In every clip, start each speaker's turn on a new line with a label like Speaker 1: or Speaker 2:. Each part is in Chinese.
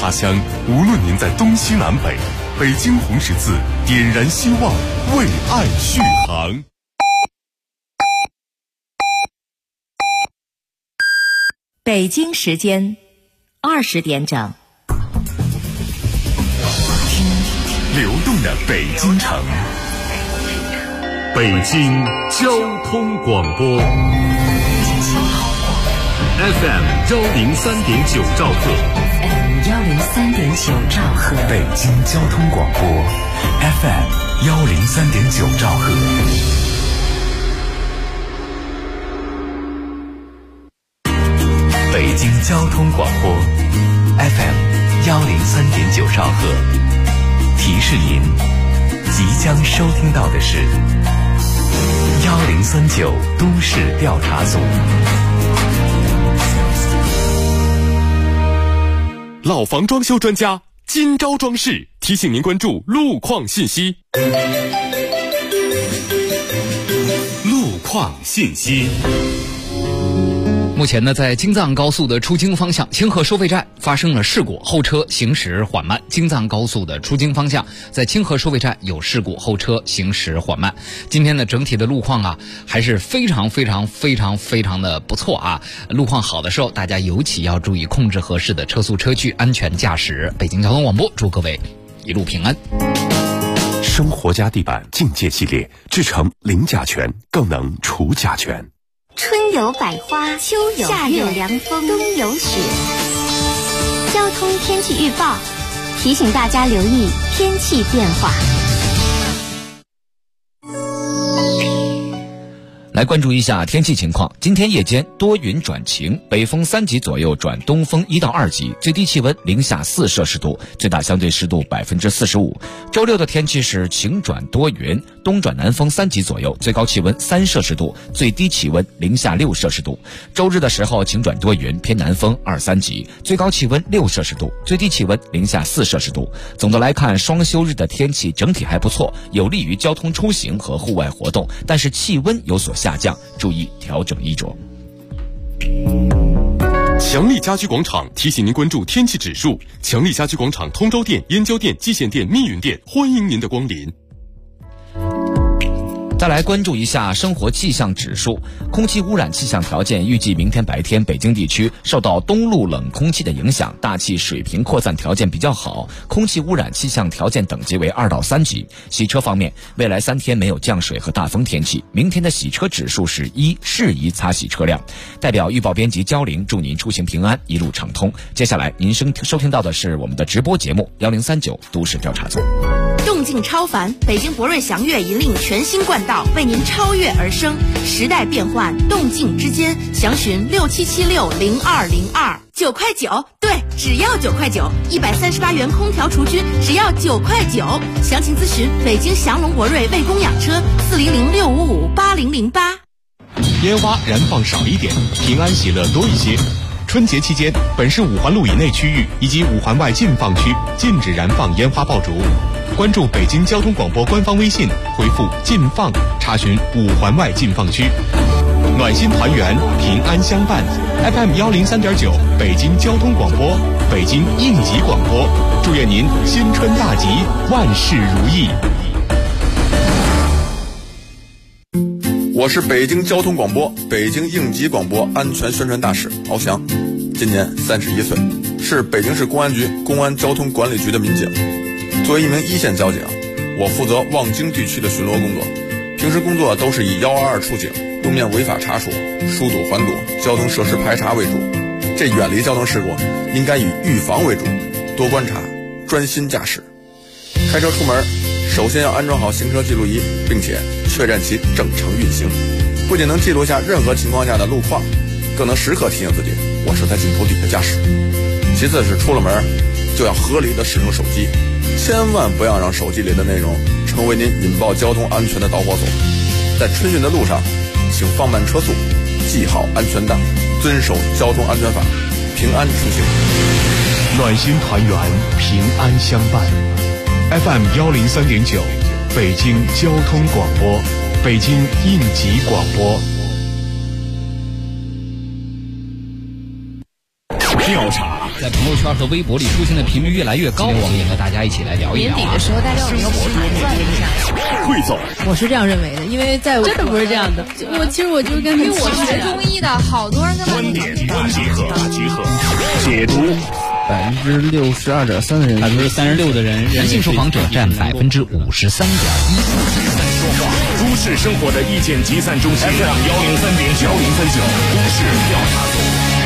Speaker 1: 他乡，无论您在东西南北，北京红十字点燃希望，为爱续航。
Speaker 2: 北京时间20点整，
Speaker 1: 流动的北京城，北京交通广播 FM 103.9兆赫
Speaker 2: 103.9兆赫，
Speaker 1: 北京交通广播 FM 103.9兆赫。北京交通广播 FM 103.9兆赫，提示您即将收听到的是1039都市调查组。老房装修专家今朝装饰提醒您关注路况信息。路况信息。
Speaker 3: 目前呢，在京藏高速的出京方向清河收费站发生了事故，后车行驶缓慢。京藏高速的出京方向在清河收费站有事故，后车行驶缓慢。今天呢，整体的路况啊还是非常的不错啊。路况好的时候，大家尤其要注意控制合适的车速车距，安全驾驶。北京交通广播祝各位一路平安。
Speaker 1: 生活家地板境界系列制成零甲醛，更能除甲醛。
Speaker 4: 春有百花，秋有夏有凉风，冬有雪。交通天气预报提醒大家留意天气变化。
Speaker 3: 来关注一下天气情况。今天夜间多云转晴，北风3级左右转东风1到2级，最低气温零下4摄氏度，最大相对湿度45%。周六的天气是晴转多云，东转南风3级左右，最高气温3摄氏度，最低气温零下6摄氏度。周日的时候晴转多云，偏南风2、3级，最高气温6摄氏度，最低气温零下4摄氏度。总的来看，双休日的天气整体还不错，有利于交通出行和户外活动，但是气温有所下降，注意调整衣着。
Speaker 1: 强力家居广场提醒您关注天气指数。强力家居广场通州店、燕郊店、蓟县店、密云店，欢迎您的光临。
Speaker 3: 再来关注一下生活气象指数。空气污染气象条件预计明天白天北京地区受到东路冷空气的影响，大气水平扩散条件比较好，空气污染气象条件等级为2到3级。洗车方面，未来3天没有降水和大风天气，明天的洗车指数是1，适宜擦洗车辆。代表预报编辑焦玲祝您出行平安，一路畅通。接下来您收听到的是我们的直播节目1039都市调查组。
Speaker 2: 动静超凡，北京博瑞祥越引领全新冠道，为您超越而生。时代变幻，动静之间，详询67760202。9块9，对，只要9块9，138元空调除菌，只要9块9。详情咨询北京祥龙博瑞卫工养车40065580008。
Speaker 5: 烟花燃放少一点，平安喜乐多一些。春节期间，本市5环路以内区域以及5环外禁放区禁止燃放烟花爆竹。关注北京交通广播官方微信，回复禁放查询5环外禁放区。暖心团圆，平安相伴。 FM 103.9北京交通广播，北京应急广播，祝愿您新春大吉，万事如意。
Speaker 6: 我是北京交通广播、北京应急广播安全宣传大使敖翔，今年31岁，是北京市公安局公安交通管理局的民警。作为一名一线交警，我负责望京地区的巡逻工作，平时工作都是以122出警、路面违法查处、疏堵缓堵、交通设施排查为主。这远离交通事故应该以预防为主，多观察，专心驾驶。开车出门首先要安装好行车记录仪，并且确认其正常运行，不仅能记录下任何情况下的路况，更能时刻提醒自己我是在镜头底下驾驶。其次是出了门就要合理的使用手机，千万不要让手机里的内容成为您引爆交通安全的导火索。在春运的路上，请放慢车速，系好安全带，遵守交通安全法，平安出行。
Speaker 5: 暖心团圆，平安相伴。FM 103.9北京交通广播，北京应急广播。
Speaker 1: 调查
Speaker 3: 在朋友圈和微博里出现的频率越来越高。我们也和大家一起来聊一聊。
Speaker 2: 年底的时候，大家有没有盘算一下？
Speaker 5: 汇总，
Speaker 7: 我是这样认为的，因为在我真的不是这样的。其实我就是跟
Speaker 2: 因为我是学中医的，好多人跟我
Speaker 5: 观点大集合，解读。
Speaker 8: 62.3%的人，36%的人，
Speaker 3: 男性受访者占53.1%。
Speaker 5: 都市生活的意见集散中心 FM 103.9 都市调查组。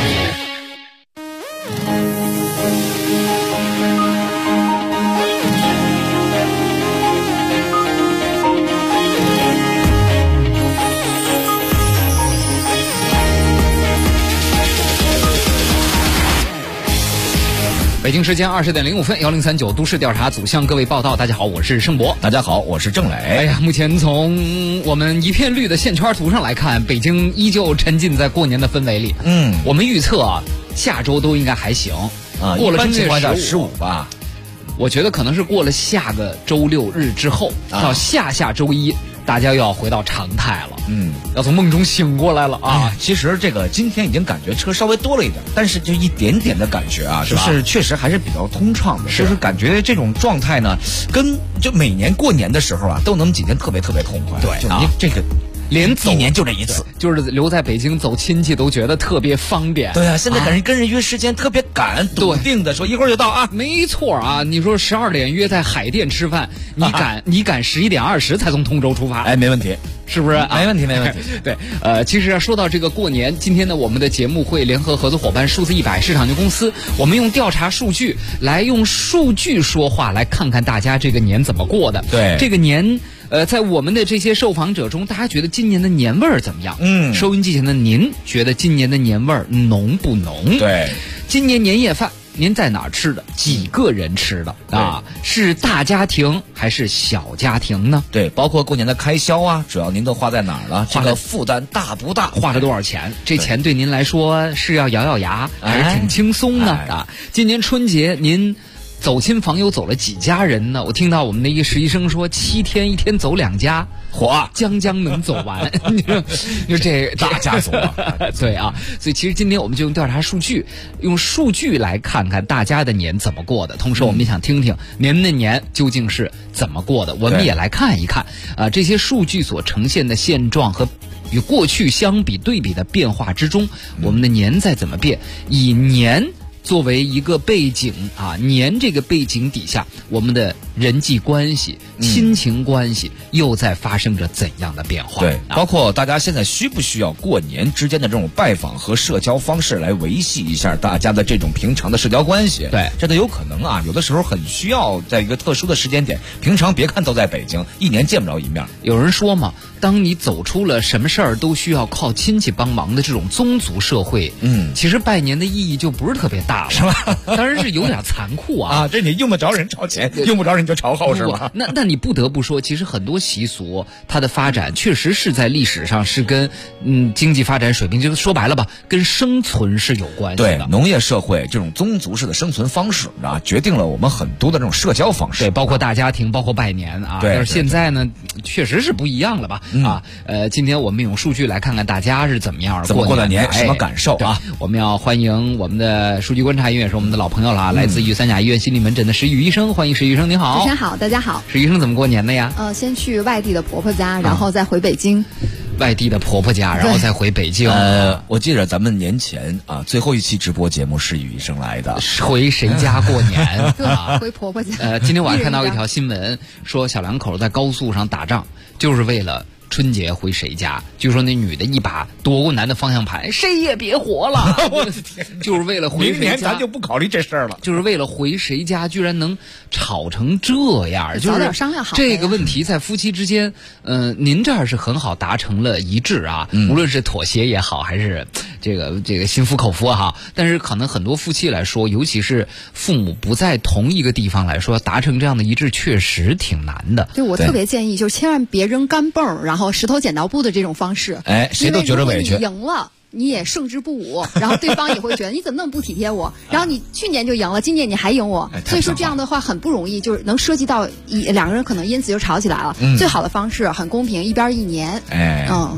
Speaker 3: 北京时间20:05，1039都市调查组向各位报道。大家好，我是盛博。
Speaker 8: 大家好，我是郑磊。
Speaker 3: 哎呀，目前从我们一片绿的线圈图上来看，北京依旧沉浸在过年的氛围里。我们预测啊，下周都应该还行
Speaker 8: 啊，
Speaker 3: 过了正月
Speaker 8: 15吧。
Speaker 3: 我觉得可能是过了下个周六日之后，到下周一，大家又要回到常态了。要从梦中醒过来了啊！
Speaker 8: 其实这个今天已经感觉车稍微多了一点，但是就一点点的感觉啊，就是确实还是比较通畅的。就是感觉这种状态呢，跟就每年过年的时候啊，都能几天特别痛快。
Speaker 3: 对
Speaker 8: 就你这个。
Speaker 3: 连
Speaker 8: 一年就这一次，
Speaker 3: 就是留在北京走亲戚都觉得特别方便。
Speaker 8: 对啊，现在跟人约时间特别赶，笃定的说一会儿就到啊。
Speaker 3: 没错啊，你说12点约在海淀吃饭，你赶11点20才从通州出发，
Speaker 8: 哎，没问题，
Speaker 3: 是不是？
Speaker 8: 没问题。
Speaker 3: 对，其实说到这个过年，今天呢，我们的节目会联合合作伙伴数字100市场有限公司，我们用调查数据来用数据说话，来看看大家这个年怎么过的。
Speaker 8: 对，
Speaker 3: 这个年。在我们的这些受访者中，大家觉得今年的年味儿怎么样？收音机前的您觉得今年的年味儿浓不浓？
Speaker 8: 对，
Speaker 3: 今年年夜饭您在哪儿吃的？几个人吃的啊？是大家庭还是小家庭呢？
Speaker 8: 对，包括过年的开销啊，主要您都花在哪儿了？这个负担大不大？
Speaker 3: 花了多少钱？这钱对您来说是要咬牙，还是挺轻松的啊？今年春节您走亲访友走了几家人呢？我听到我们的一个实习生说，7天1天走2家，将能走完。你说这
Speaker 8: 大家族啊，
Speaker 3: 对啊，所以其实今天我们就用调查数据，用数据来看看大家的年怎么过的，同时我们也想听听您的年究竟是怎么过的，我们也来看一看这些数据所呈现的现状和与过去相比对比的变化之中，我们的年在怎么变，以年作为一个背景年这个背景底下，我们的人际关系、亲情关系又在发生着怎样的变化？
Speaker 8: 对，包括大家现在需不需要过年之间的这种拜访和社交方式来维系一下大家的这种平常的社交关系？
Speaker 3: 对，
Speaker 8: 这都有可能啊，有的时候很需要在一个特殊的时间点，平常别看都在北京，一年见不着一面。
Speaker 3: 有人说嘛，当你走出了什么事儿都需要靠亲戚帮忙的这种宗族社会，其实拜年的意义就不是特别大了，是吧？当然是有点残酷啊！
Speaker 8: 这你用得着人朝前，用不着人就朝后，是吧？
Speaker 3: 那你不得不说，其实很多习俗它的发展确实是在历史上是跟经济发展水平，就是说白了吧，跟生存是有关系的。
Speaker 8: 对，农业社会这种宗族式的生存方式决定了我们很多的这种社交方式。
Speaker 3: 对，包括大家庭，包括拜年啊。
Speaker 8: 对，
Speaker 3: 但是现在呢，确实是不一样了吧？今天我们用数据来看看大家是怎么样
Speaker 8: 过的年，什么感受啊？
Speaker 3: 我们要欢迎我们的数据观察员，也是我们的老朋友了，来自于三甲医院心理门诊的石宇医生，欢迎石宇医生，您好。
Speaker 9: 主持人好，大家好。
Speaker 3: 石医生怎么过年的呀？
Speaker 9: 先去外地的婆婆家，然后再回北京。
Speaker 3: 外地的婆婆家，然后再回北京。
Speaker 8: 我记得咱们年前最后一期直播节目是宇医生来的，
Speaker 3: 回谁家过年？
Speaker 9: 对，回婆婆家。
Speaker 3: 今天晚上看到一条新闻，说小两口在高速上打仗，就是为了春节回谁家？据说那女的一把夺过男的方向盘，谁也别活了！我的天，就是为了回谁家。
Speaker 8: 明年咱就不考虑这事儿了，
Speaker 3: 就是为了回谁家，居然能吵成这样，就是
Speaker 9: 早点商量好。
Speaker 3: 这个问题在夫妻之间，您这儿是很好达成了一致啊，无论是妥协也好，还是这个心服口服哈。但是可能很多夫妻来说，尤其是父母不在同一个地方来说，达成这样的一致确实挺难的。
Speaker 9: 对，我特别建议，就是千万别扔干蹦，然后石头剪刀布的这种方式。
Speaker 8: 谁都觉得委屈。
Speaker 9: 你赢了，你也胜之不武，然后对方也会觉得你怎么那么不体贴我，然后你去年就赢了，今年你还赢我，所以说这样的话很不容易，就是能涉及到两个人可能因此就吵起来了。最好的方式很公平，一边一年。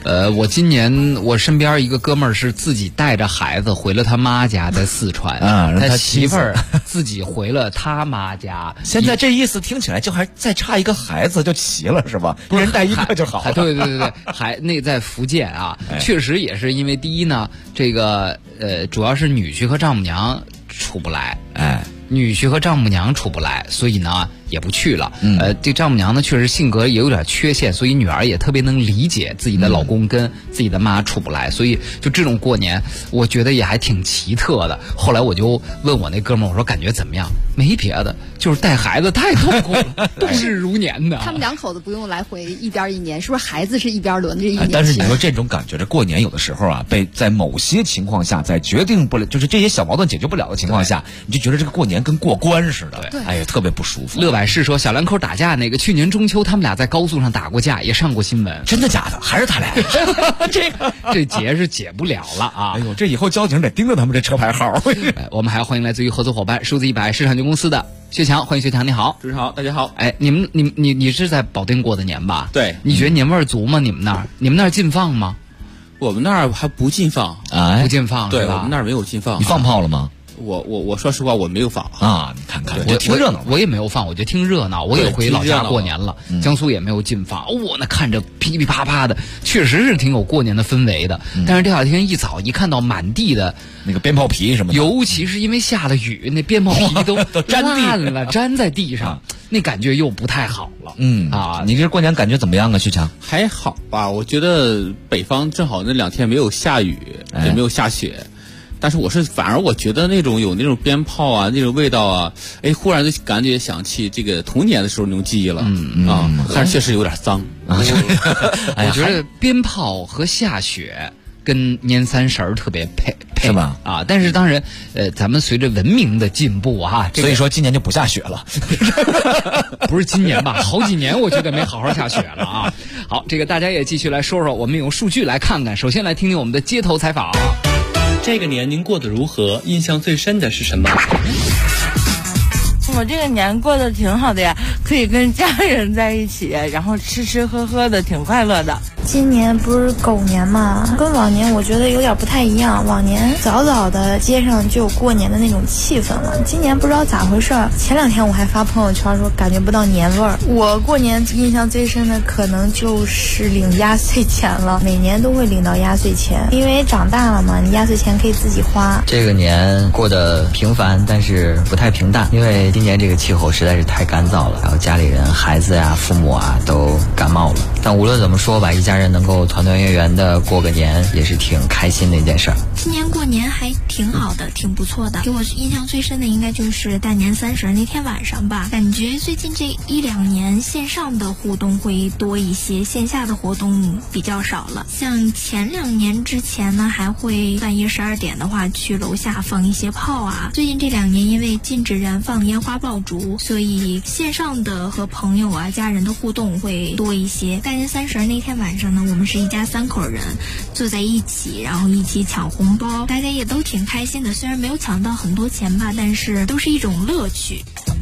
Speaker 10: 我今年我身边一个哥们儿是自己带着孩子回了他妈家，在四川他媳妇儿自己回了他妈家。
Speaker 8: 现在这意思听起来就还再差一个孩子就齐了是吧？一人带一个就好了。
Speaker 10: 对，还那在福建啊，确实也是因为第一呢，这个主要是女婿和丈母娘处不来，女婿和丈母娘处不来，所以呢也不去了。这丈母娘呢确实性格也有点缺陷，所以女儿也特别能理解自己的老公跟自己的妈处不来，所以就这种过年，我觉得也还挺奇特的。后来我就问我那哥们儿，我说感觉怎么样？没别的，就是带孩子太痛苦了，度日如年的。
Speaker 9: 他们两口子不用来回一边一年，是不是孩子是一边轮着一年？
Speaker 8: 但是你说这种感觉，这过年有的时候啊，被在某些情况下，在决定不了，就是这些小矛盾解决不了的情况下，你就觉得这个过年跟过关似的，哎呀，特别不舒服。
Speaker 10: 乐百氏说，小两口打架那个，去年中秋他们俩在高速上打过架，也上过新闻。
Speaker 8: 真的假的？还是他俩？
Speaker 10: 这结是解不了了啊！
Speaker 8: 哎呦，这以后交警得盯着他们这车牌号。
Speaker 10: 我们还欢迎来自于合作伙伴数字100市场局公司的薛强，欢迎薛强，你好。
Speaker 11: 主持人好，大家好。
Speaker 10: 哎，你是在保定过的年吧？
Speaker 11: 对。
Speaker 10: 你觉得年味儿足吗？你们那儿禁放吗？
Speaker 11: 我们那儿还不禁放，
Speaker 10: 不禁放，
Speaker 11: 对，
Speaker 10: 是吧？
Speaker 11: 我们那儿没有禁放。
Speaker 8: 你放炮了吗？
Speaker 11: 我说实话，我没有放
Speaker 8: 啊！你看看，我听热闹，
Speaker 10: 我也没有放，我就听热闹。我也回老家过年了，江苏也没有禁放。那看着噼噼啪啪的，确实是挺有过年的氛围的。但是第二天一早一看到满地的
Speaker 8: 那个鞭炮皮什么的，
Speaker 10: 尤其是因为下了雨，那鞭炮皮都烂了，粘在地上，那感觉又不太好了。
Speaker 8: 你这过年感觉怎么样啊，徐强？
Speaker 11: 还好吧，我觉得北方正好那2天没有下雨，也没有下雪。但是反而我觉得有那种鞭炮啊，那种味道啊，忽然就感觉想起这个童年的时候那种记忆了。但是确实有点脏。
Speaker 10: 我觉得鞭炮和下雪跟年30特别配
Speaker 8: 是吧？
Speaker 10: 但是当然，咱们随着文明的进步啊，
Speaker 8: 所以说今年就不下雪了。
Speaker 10: 不是今年吧？好几年我觉得没好好下雪了啊。好，这个大家也继续来说说，我们用数据来看看。首先来听听我们的街头采访。
Speaker 12: 这个年您过得如何？印象最深的是什么？
Speaker 13: 我这个年过得挺好的呀，可以跟家人在一起，然后吃吃喝喝的，挺快乐的。
Speaker 14: 今年不是狗年嘛，跟往年我觉得有点不太一样。往年早早的街上就有过年的那种气氛了，今年不知道咋回事。前2天我还发朋友圈说感觉不到年味儿。我过年印象最深的可能就是领压岁钱了，每年都会领到压岁钱，因为长大了嘛，你压岁钱可以自己花。
Speaker 15: 这个年过得平凡，但是不太平淡，因为今年这个气候实在是太干燥了，然后家里人、孩子呀、父母啊都感冒了。但无论怎么说吧，一家人能够团团圆圆的过个年，也是挺开心的一件事儿。
Speaker 16: 今年过年还挺好的，挺不错的。给我印象最深的应该就是大年30那天晚上吧，感觉最近这1-2年线上的互动会多一些，线下的活动比较少了。像前2年之前呢，还会半夜12点的话去楼下放一些炮啊。最近这2年因为禁止燃放烟花爆竹，所以线上的和朋友啊、家人的互动会多一些。大年30那天晚上呢，我们是一家3口人坐在一起，然后一起抢红包，大家也都挺开心的。虽然没有抢到很多钱吧，但是都是一种乐趣。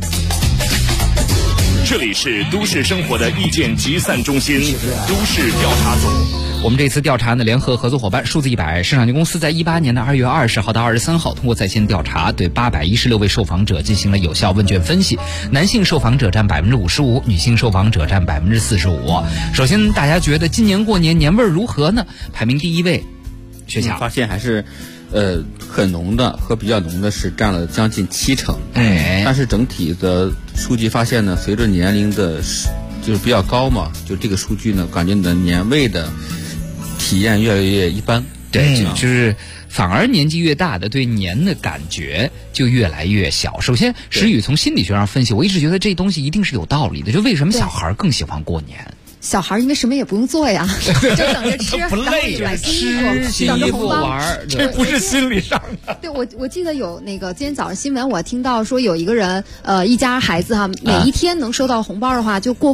Speaker 17: 这里是都市生活的意见集散中心，都市调查组。
Speaker 10: 我们这次调查呢，联合合作伙伴数字100市场局公司在18年的2月20号到23号，通过在线调查，对816位受访者进行了有效问卷分析。男性受访者占55%，女性受访者占45%。首先，大家觉得今年过年年味儿如何呢？排名第1位，薛强。
Speaker 11: 发现还是很浓的和比较浓的是占了将近70%。但是整体的数据发现呢，随着年龄的就是比较高嘛，就这个数据呢，感觉你的年味的体验越来越一般。
Speaker 10: 对，就是反而年纪越大的对年的感觉就越来越小。首先，石宇从心理学上分析，我一直觉得这东西一定是有道理的，就为什么小孩更喜欢过年？
Speaker 9: 小孩因为什么也不用做呀，就等着吃，
Speaker 10: 不累着吃新衣服玩，
Speaker 8: 这不是心理上的。
Speaker 9: 对，我记得有那个今天早上新闻，我听到说有一个人一家孩子哈，每一天能收到红包的话就过万。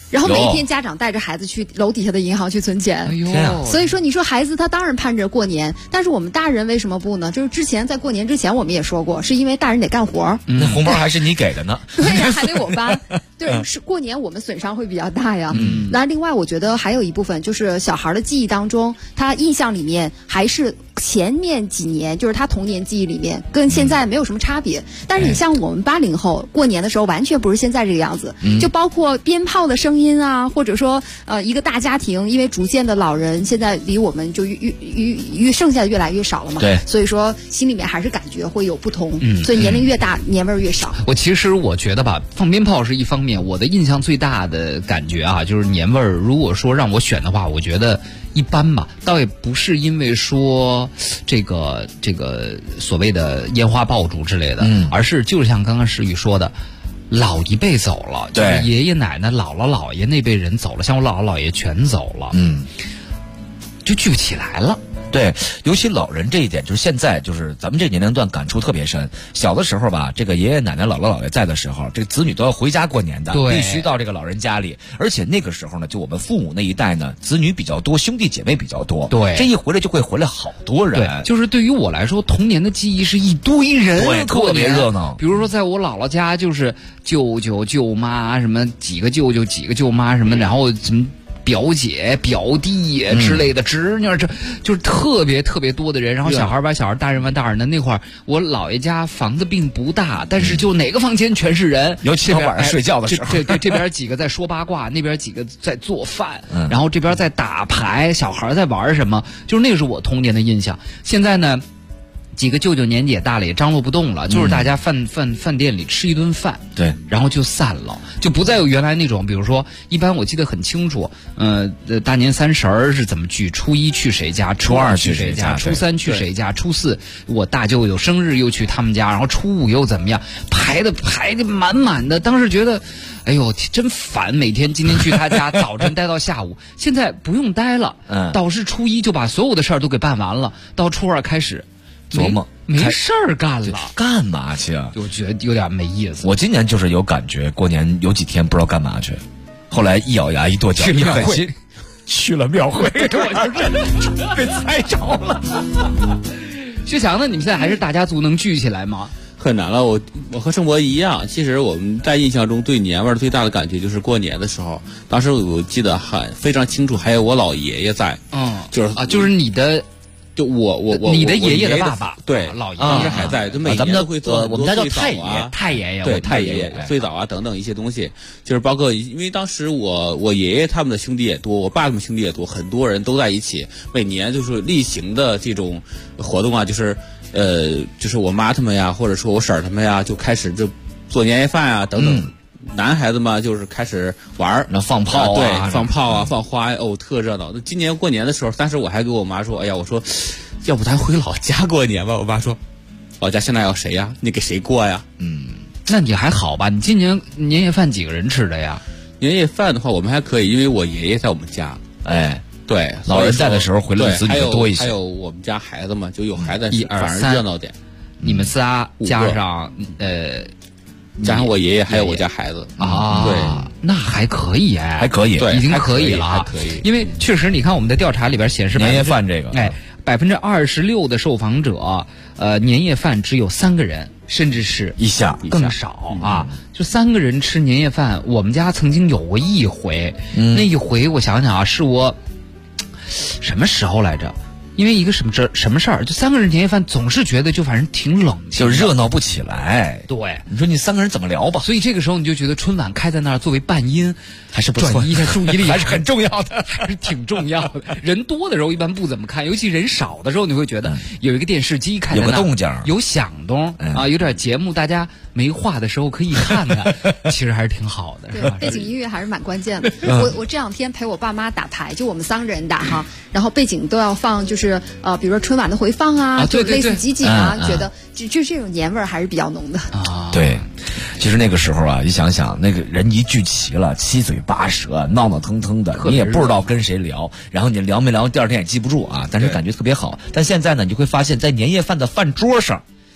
Speaker 9: 然后每一天家长带着孩子去楼底下的银行去存钱。
Speaker 10: 哎呦，
Speaker 9: 所以说你说孩子他当然盼着过年，但是我们大人为什么不呢？就是之前在过年之前我们也说过，是因为大人得干活，
Speaker 3: 那红包还是你给的呢。
Speaker 9: 对呀，还得我发。对，是过年我们损伤会比较大呀。那另外我觉得还有一部分就是小孩的记忆当中，他印象里面还是前面几年，就是他童年记忆里面跟现在没有什么差别。但是你像我们80后过年的时候，完全不是现在这个样子，就包括鞭炮的声音啊，或者说一个大家庭，因为逐渐的老人现在离我们就越剩下的越来越少了嘛。
Speaker 3: 对，
Speaker 9: 所以说心里面还是感觉会有不同。所以年龄越大，年味儿越少。
Speaker 10: 其实我觉得吧，放鞭炮是一方面，我的印象最大的感觉啊，就是年味儿。如果说让我选的话，我觉得一般吧，倒也不是因为说这个所谓的烟花爆竹之类的，而是就是像刚刚石宇说的，老一辈走了，就是爷爷奶奶、姥姥姥爷那辈人走了，像我姥姥姥爷全走了，就聚不起来了。
Speaker 3: 对，尤其老人这一点，就是现在就是咱们这年龄段感触特别深。小的时候吧，这个爷爷奶奶、姥姥姥爷在的时候，这个子女都要回家过年的，必须到这个老人家里。而且那个时候呢，就我们父母那一代呢，子女比较多，兄弟姐妹比较多。
Speaker 10: 对，
Speaker 3: 这一回来就会回来好多人。
Speaker 10: 对，就是对于我来说，童年的记忆是一堆人，
Speaker 3: 对，特别热闹。
Speaker 10: 比如说在我姥姥家，就是舅舅、舅妈，什么几个舅舅、几个舅妈什么，然后什么表姐、表弟之类的，侄女，这就是特别特别多的人。然后小孩玩小孩，大人玩大人的。那会儿我姥爷家房子并不大，但是就哪个房间全是人，
Speaker 3: 尤其晚上睡觉的时候，
Speaker 10: 对，这边几个在说八卦，那边几个在做饭，然后这边在打牌，小孩在玩什么，就是那个是我童年的印象。现在呢，几个舅舅年纪也大了，也张罗不动了，就是大家饭店里吃一顿饭，
Speaker 3: 对，
Speaker 10: 然后就散了，就不再有原来那种，比如说，一般我记得很清楚，大年30是怎么聚，初1去谁家，初2去谁家，初3去谁家，初4我大舅舅生日又去他们家，然后初5又怎么样，排的满满的，当时觉得，哎呦，真烦，每天今天去他家，早晨待到下午，现在不用待了，倒是初1就把所有的事儿都给办完了，到初2开始
Speaker 3: 琢磨
Speaker 10: 没事儿干了，
Speaker 3: 干嘛去啊？
Speaker 10: 我觉得有点没意思。
Speaker 3: 我今年就是有感觉，过年有几天不知道干嘛去，后来一咬牙一跺脚，一狠心去了庙会，我就真的被猜着了。
Speaker 10: 薛强呢？你们现在还是大家族能聚起来吗？
Speaker 11: 很难了，我和盛博一样。其实我们在印象中对年味儿最大的感觉就是过年的时候，当时我记得非常清楚，还有我老爷爷在，
Speaker 10: 就是你的。
Speaker 11: 就我
Speaker 10: 你的爷爷的爸爸，
Speaker 11: 对，
Speaker 10: 老爷
Speaker 11: 爷还在，就每年都会做，
Speaker 3: 我们家叫太
Speaker 11: 爷爷，对，太爷爷、最早啊等等一些东西，就是包括因为当时我爷爷他们的兄弟也多，我爸他们兄弟也多，很多人都在一起，每年就是例行的这种活动啊，就是我妈他们呀，或者说我婶儿他们呀，就开始就做年夜饭啊等等。男孩子嘛，就是开始玩，
Speaker 3: 那放炮啊，
Speaker 11: 对，放炮啊，放花呀，特热闹。那今年过年的时候，当时我还跟我妈说，哎呀，我说，要不咱回老家过年吧？我妈说，老家现在要谁呀？你给谁过呀？
Speaker 10: 那你还好吧？你今年年夜饭几个人吃的呀？
Speaker 11: 年夜饭的话，我们还可以，因为我爷爷在我们家。
Speaker 3: 哎，
Speaker 11: 对，
Speaker 3: 老人在的时候回来的子女多一些。
Speaker 11: 还有我们家孩子嘛，就有孩子反而热闹点。
Speaker 10: 你们仨加
Speaker 11: 上我爷爷还有我家孩子
Speaker 10: 啊，对，那还可以哎，
Speaker 3: 还可以，
Speaker 10: 已经可以了，
Speaker 11: 还可以。
Speaker 10: 因为确实，你看我们的调查里边显示，
Speaker 3: 年夜饭这个
Speaker 10: ，26%的受访者，年夜饭只有3个人，甚至是
Speaker 3: 以下
Speaker 10: 更少啊，就3个人吃年夜饭。我们家曾经有过一回，那一回我想想啊，是我什么时候来着？因为一个什么事儿，就3个人年夜饭总是觉得就反正挺冷清，
Speaker 3: 就热闹不起来。
Speaker 10: 对，
Speaker 3: 你说你3个人怎么聊吧？
Speaker 10: 所以这个时候你就觉得春晚开在那儿作为伴音
Speaker 3: 还是不错，
Speaker 10: 转移一下注意力
Speaker 3: 还是很重要的，
Speaker 10: 还是挺重要的。人多的时候一般不怎么看，尤其人少的时候，你会觉得有一个电视机开在那儿，
Speaker 3: 有个动静，
Speaker 10: 有响动啊，有点节目，大家没话的时候可以看看，其实还是挺好的，是吧？
Speaker 9: 背景音乐还是蛮关键的。我这2天陪我爸妈打牌，就我们3个人打哈，然后背景都要放，就是比如说春晚的回放啊，就类似集锦啊，觉得就这种年味儿还是比较浓的
Speaker 3: 啊。对，其实那个时候啊，你想想，那个人一聚齐了，七嘴八舌，闹闹腾腾的，你也不知道跟谁聊，然后你聊没聊，第2天也记不住啊，但是感觉特别好。但现在呢，你会发现在年夜饭的饭桌上，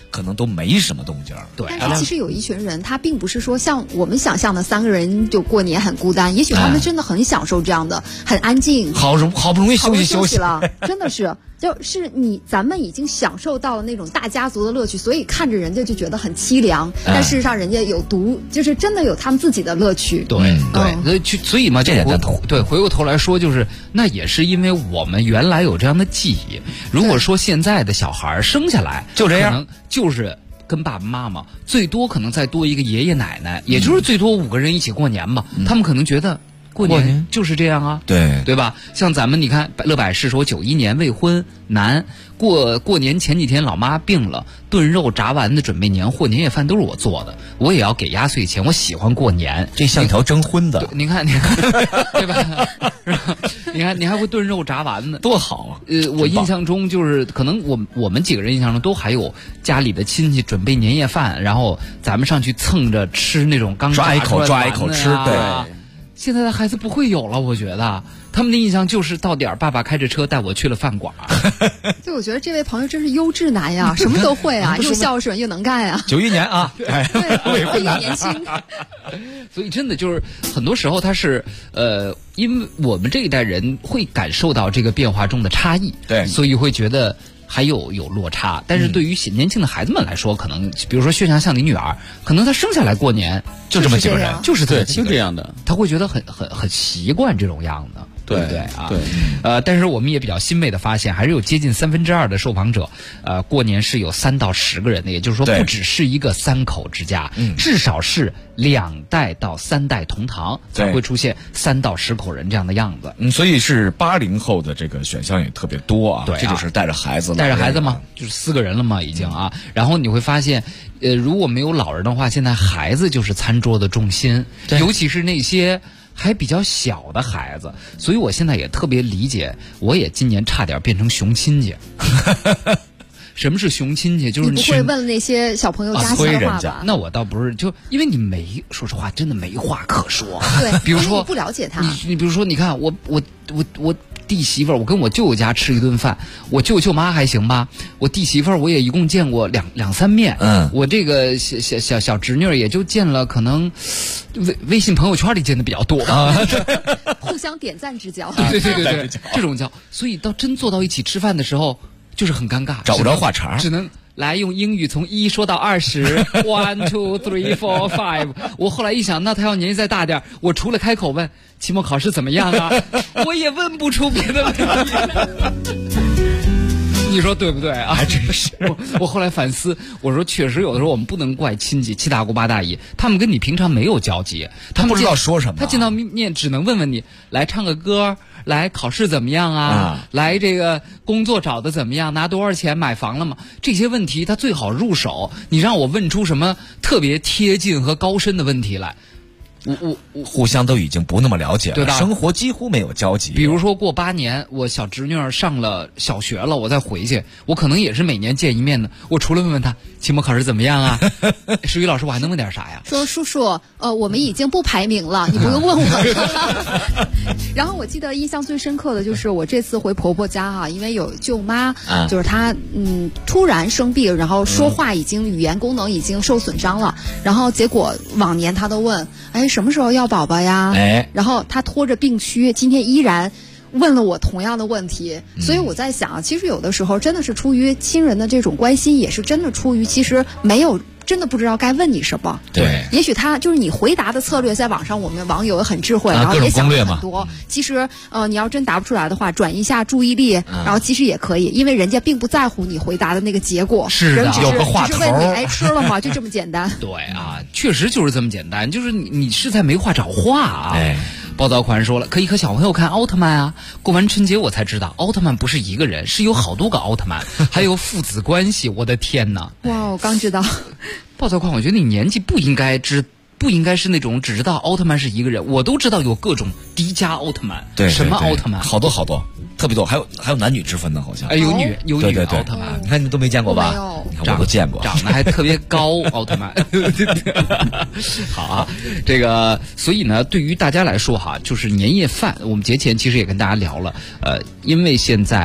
Speaker 3: 可能都没什么动静。
Speaker 9: 对，但是其实有一群人，他并不是说像我们想象的3个人就过年很孤单，也许他们真的很享受这样的，很安静，
Speaker 3: 好不容易休息
Speaker 9: 了，真的是。就是咱们已经享受到了那种大家族的乐趣，所以看着人家就觉得很凄凉，但事实上人家有就是真的有他们自己的乐趣。
Speaker 10: 对，所以嘛，这回过头来说，就是那也是因为我们原来有这样的记忆。如果说现在的小孩生下来
Speaker 3: 就这样，
Speaker 10: 可能就是跟爸爸妈妈最多可能再多一个爷爷奶奶，也就是最多5个人一起过年嘛，他们可能觉得。过年就是这样啊，对吧？像咱们你看，乐百氏说91年未婚男，过年前几天老妈病了，炖肉炸丸子准备年货年夜饭都是我做的，我也要给压岁钱，我喜欢过年，
Speaker 3: 这像条征婚的。
Speaker 10: 你看，对吧？你看，你还会炖肉炸丸子，
Speaker 3: 多好啊！
Speaker 10: 我印象中就是可能我们几个人印象中都还有家里的亲戚准备年夜饭，然后咱们上去蹭着吃那种刚
Speaker 3: 抓一口吃，对。
Speaker 10: 现在的孩子不会有了，我觉得他们的印象就是到点爸爸开着车带我去了饭馆。
Speaker 9: 就我觉得这位朋友真是优质男呀，什么都会啊，又孝顺又能干呀。
Speaker 3: 91年啊，
Speaker 9: 对，又年轻。
Speaker 10: 所以真的就是很多时候他是因为我们这一代人会感受到这个变化中的差异，
Speaker 3: 对，
Speaker 10: 所以会觉得。还有落差，但是对于年轻的孩子们来说，可能比如说像你女儿，可能她生下来过年
Speaker 3: 就这么几个人，
Speaker 10: 就是
Speaker 11: 就这样的，
Speaker 10: 她会觉得很习惯这种样子。对不对啊？
Speaker 11: 对，
Speaker 10: 但是我们也比较欣慰的发现，还是有接近2/3的受访者，过年是有3到10个人的，也就是说，不只是一个3口之家，至少是2代到3代同堂才会出现3到10口人这样的样子。
Speaker 3: 所以是80后的这个选项也特别多啊。
Speaker 10: 对，
Speaker 3: 这就是带着孩子
Speaker 10: 嘛，就是4个人了嘛，已经啊。然后你会发现，如果没有老人的话，现在孩子就是餐桌的重心，尤其是那些。还比较小的孩子，所以我现在也特别理解，我也今年差点变成熊亲戚。什么是熊亲戚？就是
Speaker 9: 你不会问那些小朋友家乡的话吧？
Speaker 10: 那我倒不是，就因为你说实话，真的没话可说。
Speaker 9: 对，
Speaker 10: 比如说
Speaker 9: 你不了解他，
Speaker 10: 你比如说，你看我弟媳妇儿，我跟我舅舅家吃一顿饭，我舅舅妈还行吧，我弟媳妇儿我也一共见过两三面，我这个小侄女也就见了，可能微信朋友圈里见的比较多啊，
Speaker 9: 互相点赞之交，
Speaker 10: 对，这种交，所以到真坐到一起吃饭的时候，就是很尴尬，
Speaker 3: 找不着话茬，
Speaker 10: 只能。来用英语从1说到20 1 2 3 4 5。我后来一想，那他要年纪再大点，我除了开口问期末考试怎么样啊，我也问不出别的问题。你说对不对啊？
Speaker 3: 还真是。
Speaker 10: 我后来反思，我说确实有的时候我们不能怪亲戚7大姑8大姨，他们跟你平常没有交集，
Speaker 3: 他不知道说什么，
Speaker 10: 他见到面只能问问你，来唱个歌，来考试怎么样啊？来这个工作找的怎么样？拿多少钱？买房了吗？这些问题他最好入手。你让我问出什么特别贴近和高深的问题来？我
Speaker 3: 互相都已经不那么了解了，
Speaker 10: 对吧？
Speaker 3: 生活几乎没有交集。
Speaker 10: 比如说过8年，我小侄女上了小学了，我再回去，我可能也是每年见一面的。我除了问问她期末考试怎么样啊，石宇老师，我还能问点啥呀？
Speaker 9: 说叔叔，我们已经不排名了，你不用问我。然后我记得印象最深刻的就是我这次回婆婆家哈，因为有舅妈，就是她突然生病，然后说话语言功能已经受损伤了，然后结果往年她都问，什么时候要宝宝呀？然后她拖着病躯，今天依然问了我同样的问题，所以我在想，其实有的时候真的是出于亲人的这种关心，也是真的出于其实没有。真的不知道该问你什么，
Speaker 3: 对，
Speaker 9: 也许他就是你回答的策略，在网上我们网友很智慧，然后也想了很多。其实你要真答不出来的话，转移一下注意力，然后其实也可以，因为人家并不在乎你回答的那个结果，
Speaker 10: 是的，
Speaker 3: 有个话头，
Speaker 9: 只是问你吃了吗？就这么简单。
Speaker 10: 对啊，确实就是这么简单，就是你是在没话找话啊。暴躁款说了，可以和小朋友看奥特曼啊。过完春节我才知道，奥特曼不是一个人，是有好多个奥特曼，还有父子关系。我的天哪！
Speaker 9: 哇，我刚知道。
Speaker 10: 暴躁款，我觉得你年纪不应该是那种只知道奥特曼是一个人，我都知道有各种迪迦奥特曼，
Speaker 3: 对，
Speaker 10: 什么奥特曼，
Speaker 3: 好多特别多，还有男女之分的，好像。
Speaker 10: 有女奥特曼，
Speaker 3: 你看你都没见过吧？你看我都见过，
Speaker 10: 长得还特别高，奥特曼。好啊，这个所以呢，对于大家来说哈，就是年夜饭，我们节前其实也跟大家聊了，因为现在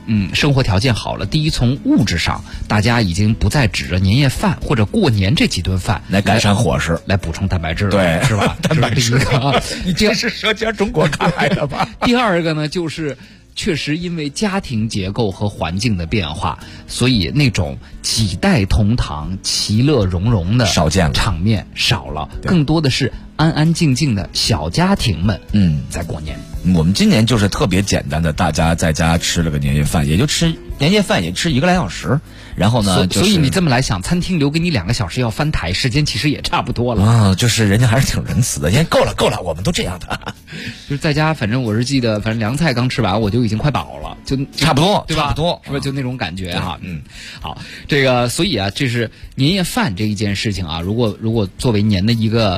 Speaker 10: 生活条件好了。第一，从物质上，大家已经不再指着年夜饭或者过年这几顿饭
Speaker 8: 来改善伙食，
Speaker 10: 来补充蛋白质了，
Speaker 8: 对，
Speaker 10: 是吧？
Speaker 8: 蛋白质
Speaker 10: 啊，
Speaker 8: 你这是舌尖中国看来的吧？
Speaker 10: 第二个呢，就是确实因为家庭结构和环境的变化，所以那种几代同堂、其乐融融的
Speaker 8: 少见了，
Speaker 10: 场面少了，更多的是安安静静的小家庭们在过年。
Speaker 8: 我们今年就是特别简单的，大家在家吃了个年夜饭，也就吃年夜饭也吃1个来小时，然后呢，
Speaker 10: 所以你这么来想，餐厅留给你2个小时要翻台，时间其实也差不多了
Speaker 8: 啊。就是人家还是挺仁慈的，人家够了，我们都这样的。
Speaker 10: 就是在家，反正我是记得，反正凉菜刚吃完，我就已经快饱了，就
Speaker 8: 差不多，
Speaker 10: 对吧？
Speaker 8: 差不多，
Speaker 10: 是不是就那种感觉哈？好，这个所以啊，这是年夜饭这一件事情啊，如果作为年的一个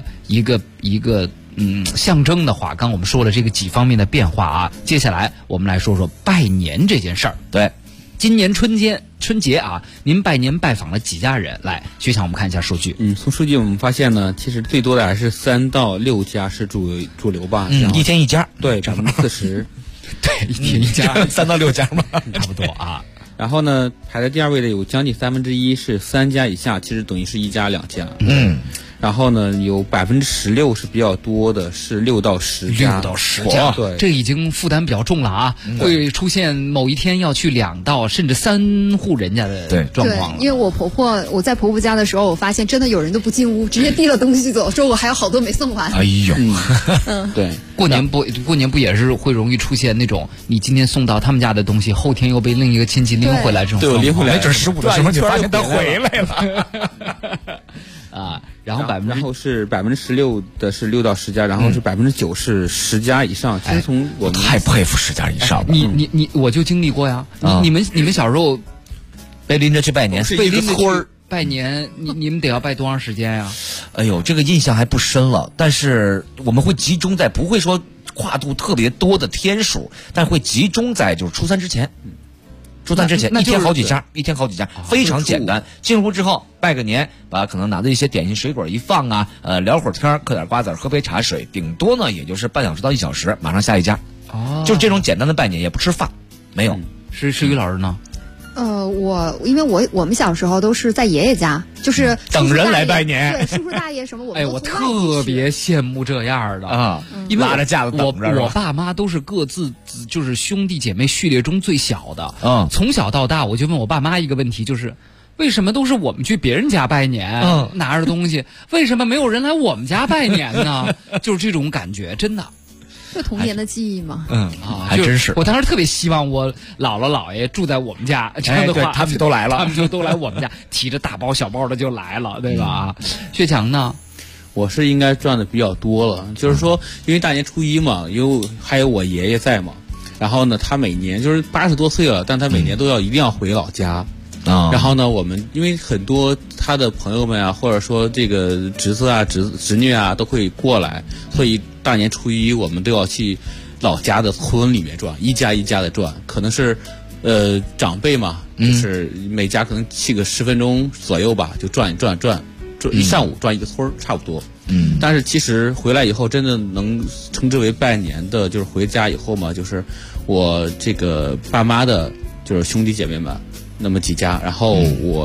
Speaker 10: 象征的话，刚我们说了这个几方面的变化啊，接下来我们来说说拜年这件事儿。
Speaker 8: 对，
Speaker 10: 今年春节啊，您拜年拜访了几家人？来，学强，我们看一下数据。
Speaker 11: 从数据我们发现呢，其实最多的还是3到6家是主流吧。
Speaker 8: 一天一家，
Speaker 11: 对，40%。
Speaker 10: 对，一天一家
Speaker 8: ，3到6家嘛，
Speaker 10: 差不多啊。
Speaker 11: 然后呢，排在第2位的有将近1/3是3家以下，其实等于是1家2家。然后呢，有16%是比较多的，是6到10家。
Speaker 10: 6到10家，
Speaker 11: 对，
Speaker 10: 这已经负担比较重了啊，会出现某一天要去2到甚至3户人家的状况了。
Speaker 9: 因为我在婆婆家的时候，我发现真的有人都不进屋，直接递了东西走，说我还有好多没送完。
Speaker 8: 哎呦，
Speaker 11: 对，
Speaker 10: 过年不也是会容易出现那种你今天送到他们家的东西，后天又被另一个亲戚拎回来这种状况？
Speaker 11: 对，拎回来，
Speaker 8: 没准15的时候你发现他回来了。
Speaker 10: 啊，然后
Speaker 11: 是16%的是6到10家，然后是9%是10家以上。其实从我们
Speaker 8: 太佩服10家以上了。
Speaker 10: 你我就经历过呀。你们小时候
Speaker 8: 被拎着去拜年，
Speaker 10: 被拎着去拜年，你们得要拜多长时间呀？
Speaker 8: 哎呦，这个印象还不深了，但是我们会集中在，不会说跨度特别多的天数，但会集中在就是初3之前。初3之前一天好几家，非常简单。进屋之后拜个年，把可能拿的一些点心水果一放啊，聊会儿天，嗑点瓜子，喝杯茶水，顶多呢也就是半小时到1小时，马上下一家。就是这种简单的拜年，也不吃饭，没有。
Speaker 10: 是于老师呢？
Speaker 9: 因为我们小时候都是在爷爷家，就是
Speaker 8: 等人来拜年，
Speaker 9: 对，叔叔大爷什么
Speaker 10: 我特别羡慕这样的啊，因为
Speaker 8: 拉着架子等着。
Speaker 10: 我爸妈都是各自就是兄弟姐妹序列中最小的，从小到大我就问我爸妈一个问题，就是为什么都是我们去别人家拜年，拿着东西，为什么没有人来我们家拜年呢？就是这种感觉，真的。
Speaker 9: 就童年的记忆嘛，
Speaker 8: 还真是。
Speaker 10: 我当时特别希望我姥姥姥爷住在我们家，这样的话，
Speaker 8: 他们都来了，
Speaker 10: 他们就都来我们家，提着大包小包的就来了，对吧？薛强呢？
Speaker 11: 我是应该赚的比较多了，就是说，因为大年初1嘛，还有我爷爷在嘛，然后呢，他每年就是80多岁了，但他每年一定要回老家。然后呢，我们因为很多他的朋友们啊，或者说这个侄子啊、侄女啊都会过来，所以大年初1我们都要去老家的村里面转，一家一家的转，可能是长辈嘛，就是每家可能去个10分钟左右吧，就转一上午转一个村差不多。但是其实回来以后，真的能称之为拜年的，就是回家以后嘛，就是我这个爸妈的，就是兄弟姐妹们。那么几家，然后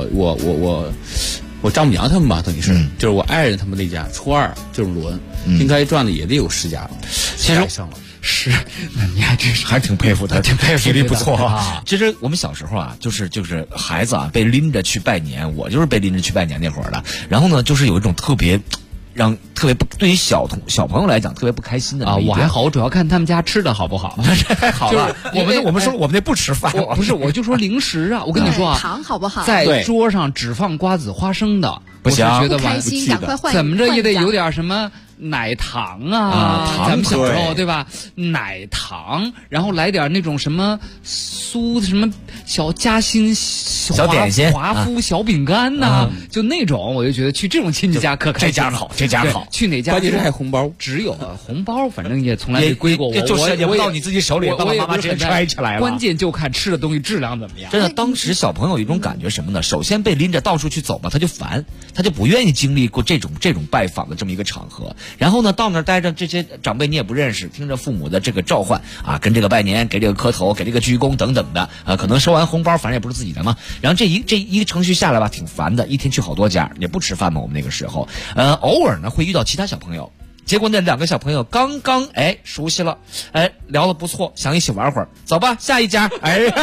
Speaker 11: 我丈母娘他们吧，等于是就是我爱人他们那家，初2就是轮，应该赚的也得有10家了，
Speaker 10: 其实
Speaker 11: 上了。
Speaker 10: 是，那你还真是
Speaker 8: 还挺佩服他，
Speaker 10: 挺佩服，
Speaker 8: 体力不错啊。其实我们小时候啊，就是孩子啊被拎着去拜年，我就是被拎着去拜年那会儿的。然后呢，就是有一种特别不对于小朋友来讲特别不开心的
Speaker 10: 啊。我还好，我主要看他们家吃的好不好。
Speaker 8: 太好了，我们说我们那不吃饭，
Speaker 10: 不是，我就说零食啊。我跟你说啊，
Speaker 9: 糖好不好？
Speaker 10: 在桌上只放瓜子、花生的，
Speaker 8: 不行，
Speaker 10: 觉得
Speaker 9: 不开心，赶快换。
Speaker 10: 怎么着也得有点什么奶糖啊，咱们小时候对吧？奶糖，然后来点那种什么酥什么小夹心、
Speaker 3: 小点心、
Speaker 10: 华夫小饼干呐，就那种，我就觉得去这种亲戚家可开心。
Speaker 3: 这家好，这家好。
Speaker 10: 去哪家？
Speaker 11: 关键是还红包，
Speaker 10: 只有红包，反正也从来没归过我，
Speaker 3: 就是也不到你自己手里，爸爸妈妈直接揣起来了。
Speaker 10: 关键就看吃的东西质量怎么样。
Speaker 3: 真的，当时小朋友有一种感觉什么呢？首先被拎着到处去走吧，他就烦，他就不愿意经历过这种拜访的这么一个场合。然后呢，到那儿待着，这些长辈你也不认识，听着父母的这个召唤啊，跟这个拜年，给这个磕头，给这个鞠躬等等的啊，可能收完红包，反正也不是自己的嘛。然后这一个程序下来吧，挺烦的，一天去好多家，也不吃饭嘛。我们那个时候，偶尔呢会遇到其他小朋友。结果那2个小朋友刚熟悉了，聊得不错，想一起玩会儿，走吧，下一家。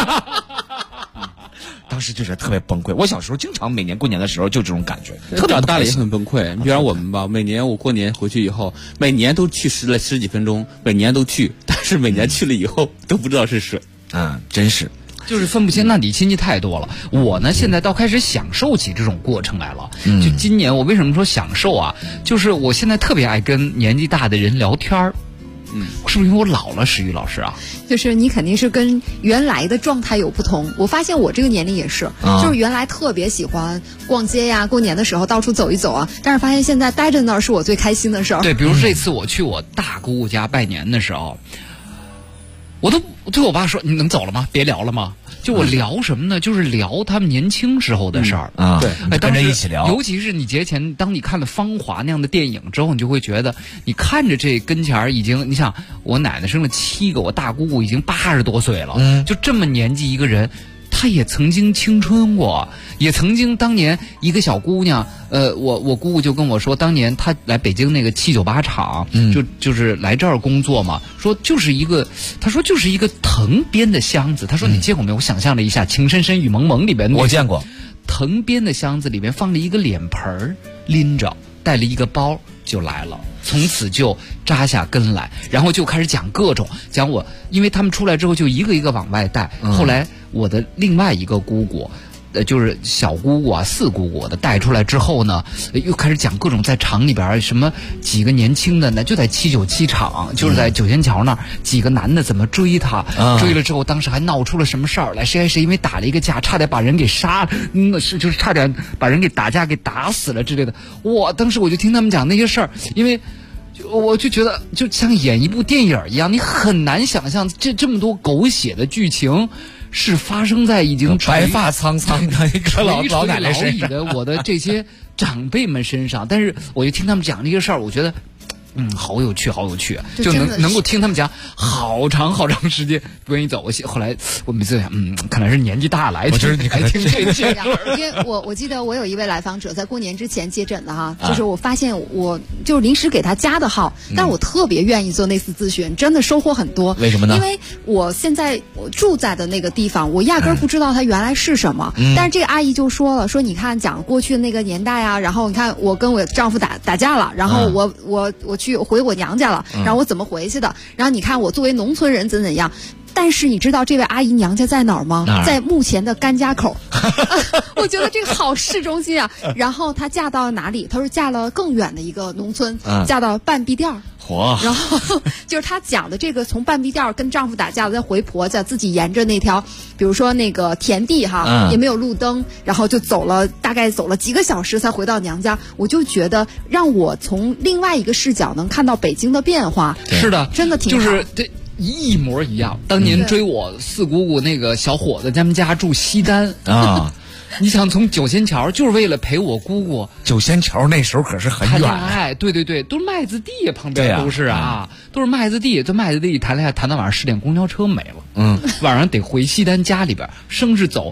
Speaker 3: 当时就觉得特别崩溃。我小时候经常每年过年的时候就这种感觉，特别
Speaker 11: 大了也很崩溃。你比方我们吧，每年我过年回去以后，每年都去十几分钟，每年都去，但是每年去了以后都不知道是谁。
Speaker 3: 真是。
Speaker 10: 就是分不清，那你亲戚太多了。我呢，现在倒开始享受起这种过程来了。就今年我为什么说享受啊？就是我现在特别爱跟年纪大的人聊天儿。是不是因为我老了，石玉老师啊？
Speaker 9: 就是你肯定是跟原来的状态有不同。我发现我这个年龄也是，就是原来特别喜欢逛街呀，过年的时候到处走一走啊，但是发现现在待着那儿是我最开心的事儿。
Speaker 10: 对，比如这次我去我大姑姑家拜年的时候，我都对我爸说：“你能走了吗？别聊了吗？”就我聊什么呢？就是聊他们年轻时候的事儿
Speaker 3: 啊。对，跟着一起聊。
Speaker 10: 尤其是你节前，当你看了《芳华》那样的电影之后，你就会觉得，你看着这跟前儿已经，你想，我奶奶生了7个，我大姑姑已经80多岁了，就这么年纪一个人。她也曾经青春过，也曾经当年一个小姑娘，我姑姑就跟我说，当年她来北京那个798厂，就是来这儿工作嘛，说就是一个，她说就是一个藤编的箱子，她说你见过没有？我想象了一下，《情深深雨蒙蒙》里边
Speaker 3: 我见过，
Speaker 10: 藤编的箱子里面放了一个脸盆儿，拎着带了一个包就来了。从此就扎下根来，然后就开始讲各种讲我，因为他们出来之后就一个一个往外带。后来我的另外一个姑姑，就是小姑姑啊4姑姑的带出来之后呢，又开始讲各种在厂里边什么几个年轻的呢，就在797厂，就是在九仙桥那儿几个男的怎么追她，追了之后当时还闹出了什么事儿来，谁因为打了一个架，差点把人给杀了，就是差点把人给打架给打死了之类的。当时我就听他们讲那些事儿，因为我就觉得就像演一部电影一样，你很难想象这么多狗血的剧情是发生在已经
Speaker 3: 白发苍苍的一个老奶奶身上
Speaker 10: 的我的这些长辈们身上。但是我就听他们讲这些事儿，我觉得好有趣，好有趣，就能够听他们讲好长时间，不愿意走。后来我每次想，看来是年纪大了，我觉得你还听这些。
Speaker 9: 因为我记得我有一位来访者在过年之前接诊的哈，就是我发现我就临时给他加的号，但我特别愿意做那次咨询，真的收获很多。
Speaker 3: 为什么呢？
Speaker 9: 因为我现在住在的那个地方，我压根儿不知道它原来是什么。但是这个阿姨就说了，说你看讲过去的那个年代啊，然后你看我跟我丈夫打架了，然后我回我娘家了，然后我怎么回去的？然后你看我作为农村人怎样？但是你知道这位阿姨娘家在哪儿吗？在目前的甘家口。我觉得这个好市中心啊。然后她嫁到哪里？她说嫁了更远的一个农村，嫁到半壁店儿。然后就是她讲的这个，从半壁店跟丈夫打架了，再回婆家，自己沿着那条，比如说那个田地哈，也没有路灯，然后就大概走了几个小时才回到娘家。我就觉得让我从另外一个视角能看到北京的变化。
Speaker 10: 是的，
Speaker 9: 真的挺好。
Speaker 10: 就是这一模一样。当年追我4姑姑那个小伙子，他们家住西单啊。你想从九仙桥就是为了陪我姑姑。
Speaker 3: 九仙桥那时候可是很远。
Speaker 10: 哎，对，都是麦子地旁边都是啊，都是麦子地。这麦子地谈恋爱谈到晚上10点，公交车没了。晚上得回西单家里边，生是走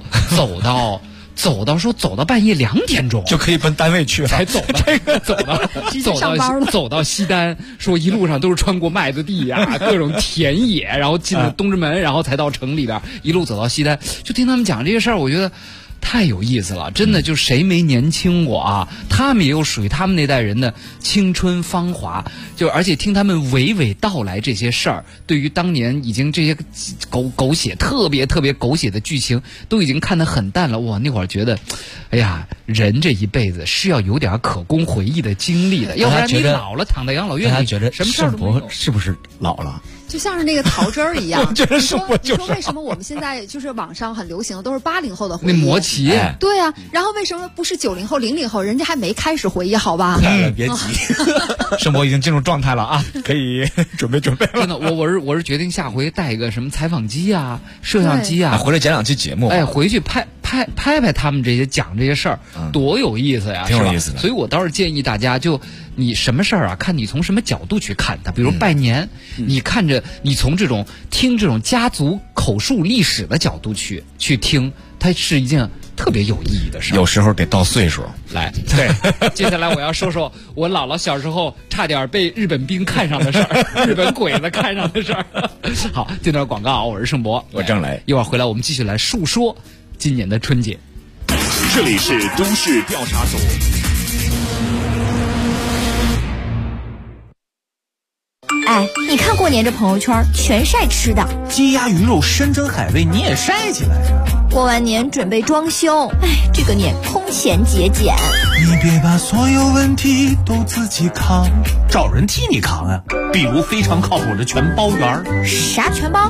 Speaker 10: 到半夜2点钟
Speaker 3: 就可以奔单位去了，
Speaker 10: 才走到西单，说一路上都是穿过麦子地呀，各种田野，然后进了东直门，然后才到城里边，一路走到西单，就听他们讲这些事儿，我觉得太有意思了，真的就谁没年轻过啊？他们也有属于他们那代人的青春芳华，就而且听他们娓娓道来这些事儿，对于当年已经这些狗血特别狗血的剧情都已经看得很淡了。哇，那会儿觉得，哎呀，人这一辈子是要有点可供回忆的经历的，要不然你老了躺在养老院里，
Speaker 3: 觉得
Speaker 10: 什么事儿都没有。
Speaker 3: 是不是老了？
Speaker 9: 就像是那个桃汁儿一样。
Speaker 8: 我觉得是我就是。
Speaker 9: 你说为什么我们现在就是网上很流行的都是80后的回忆？
Speaker 10: 那魔奇。
Speaker 9: 对啊，然后为什么不是90后、00后？人家还没开始回忆，好吧？
Speaker 8: 别急，生活已经进入状态了啊，可以准备了。
Speaker 10: 真的，我是决定下回带一个什么采访机啊、摄像机啊，
Speaker 8: 回来剪2期节目。
Speaker 10: 回去拍他们这些讲这些事儿，多有意思呀，
Speaker 8: 挺有意思的。
Speaker 10: 所以我倒是建议大家，就你什么事儿啊，看你从什么角度去看它。比如拜年，你看着你从听这种家族口述历史的角度去听，它是一件特别有意义的事儿。
Speaker 8: 有时候得到岁数
Speaker 10: 来。对，接下来我要说说我姥姥小时候差点被日本兵看上的事儿，日本鬼子看上的事儿。好，这段广告，我是盛博，
Speaker 8: 我郑雷，
Speaker 10: 一会儿回来我们继续来述说今年的春节。
Speaker 17: 这里是都市调查组。
Speaker 18: 哎，你看过年这朋友圈全晒吃的，
Speaker 19: 鸡鸭鱼肉山珍海味你也晒起来呀。
Speaker 18: 过完年准备装修，哎，这个年空前节俭。
Speaker 19: 你别把所有问题都自己扛，找人替你扛啊。比如非常靠谱的全包园。
Speaker 18: 啥全包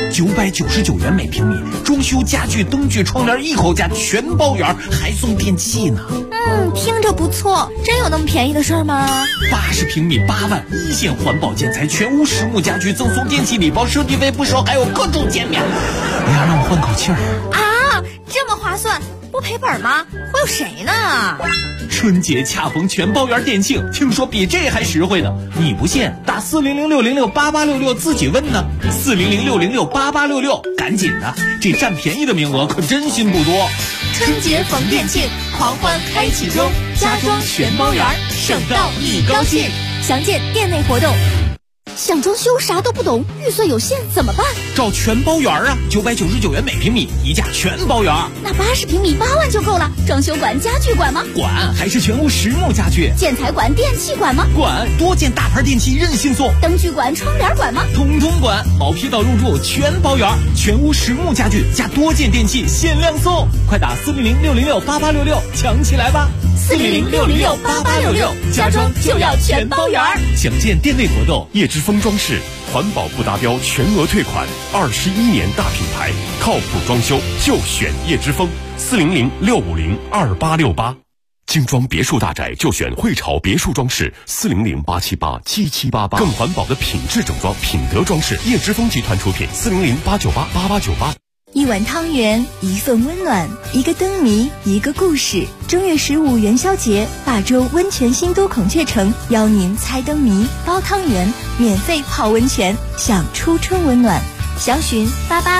Speaker 19: ？999元每平米，装修家具、灯具、窗帘一口价，全包园，还送电器呢。
Speaker 18: 听着不错，真有那么便宜的事儿吗
Speaker 19: ？80平米8万，一线环保建材，全屋实木家具，赠送电器礼包，设计费不收，还有各种减免。哎呀，让我换口气儿
Speaker 18: 啊！这么划算，不赔本吗？会有谁呢？
Speaker 19: 春节恰逢全包园店庆，听说比这还实惠呢。你不信？打400-606-8866自己问呢。400-606-8866，赶紧的，这占便宜的名额可真心不多。
Speaker 18: 春节逢店庆，狂欢开启中，家装全包园，省到你高兴。详见店内活动。想装修啥都不懂，预算有限怎么办？
Speaker 19: 找全包园啊，999元每平米，一价全包园。
Speaker 18: 那80平米8万就够了。装修管、家具管吗？
Speaker 19: 管，还是全屋实木家具。
Speaker 18: 建材管、电器管吗？
Speaker 19: 管，多件大牌电器任性送。
Speaker 18: 灯具管、窗帘管吗？
Speaker 19: 统统管，毛坯到入住全包园，全屋实木家具加多件电器限量送。快打400-606-8866抢起来吧
Speaker 18: ！400-606-8866，家装就要全包园。
Speaker 19: 详见店内活动。
Speaker 17: 叶之峰装饰，环保不达标全额退款，21年大品牌，靠谱装修就选叶之峰。400-650-2868，精装别墅大宅就选汇潮别墅装饰。400-878-7788，更环保的品质整装，品德装饰，叶之峰集团出品。400-898-8898。
Speaker 18: 一碗汤圆，一份温暖，一个灯谜，一个故事。正月15元宵节，霸州温泉新都孔雀城邀您猜灯谜、包汤圆，免费泡温泉，享初春温暖。详询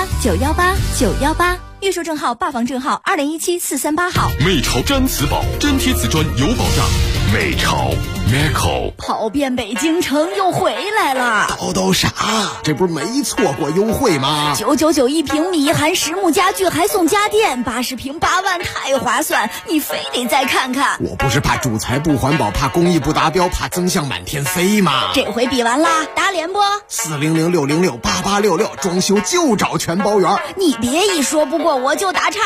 Speaker 18: 88918918，预售证号、霸房证号2017-438号。
Speaker 17: 美潮毡瓷宝，真贴瓷砖有保障。美潮 Meco
Speaker 18: 跑遍北京城又回来了。
Speaker 20: 都啥？这不是没错过优惠吗
Speaker 18: ？999一平米，含实木家具还送家电，80平8万，太划算！你非得再看看。
Speaker 20: 我不是怕主材不环保，怕工艺不达标，怕增项满天飞吗？
Speaker 18: 这回比完啦，打脸不
Speaker 20: ？400-606-8866，装修就找全包园。
Speaker 18: 你别一说不过我就打岔。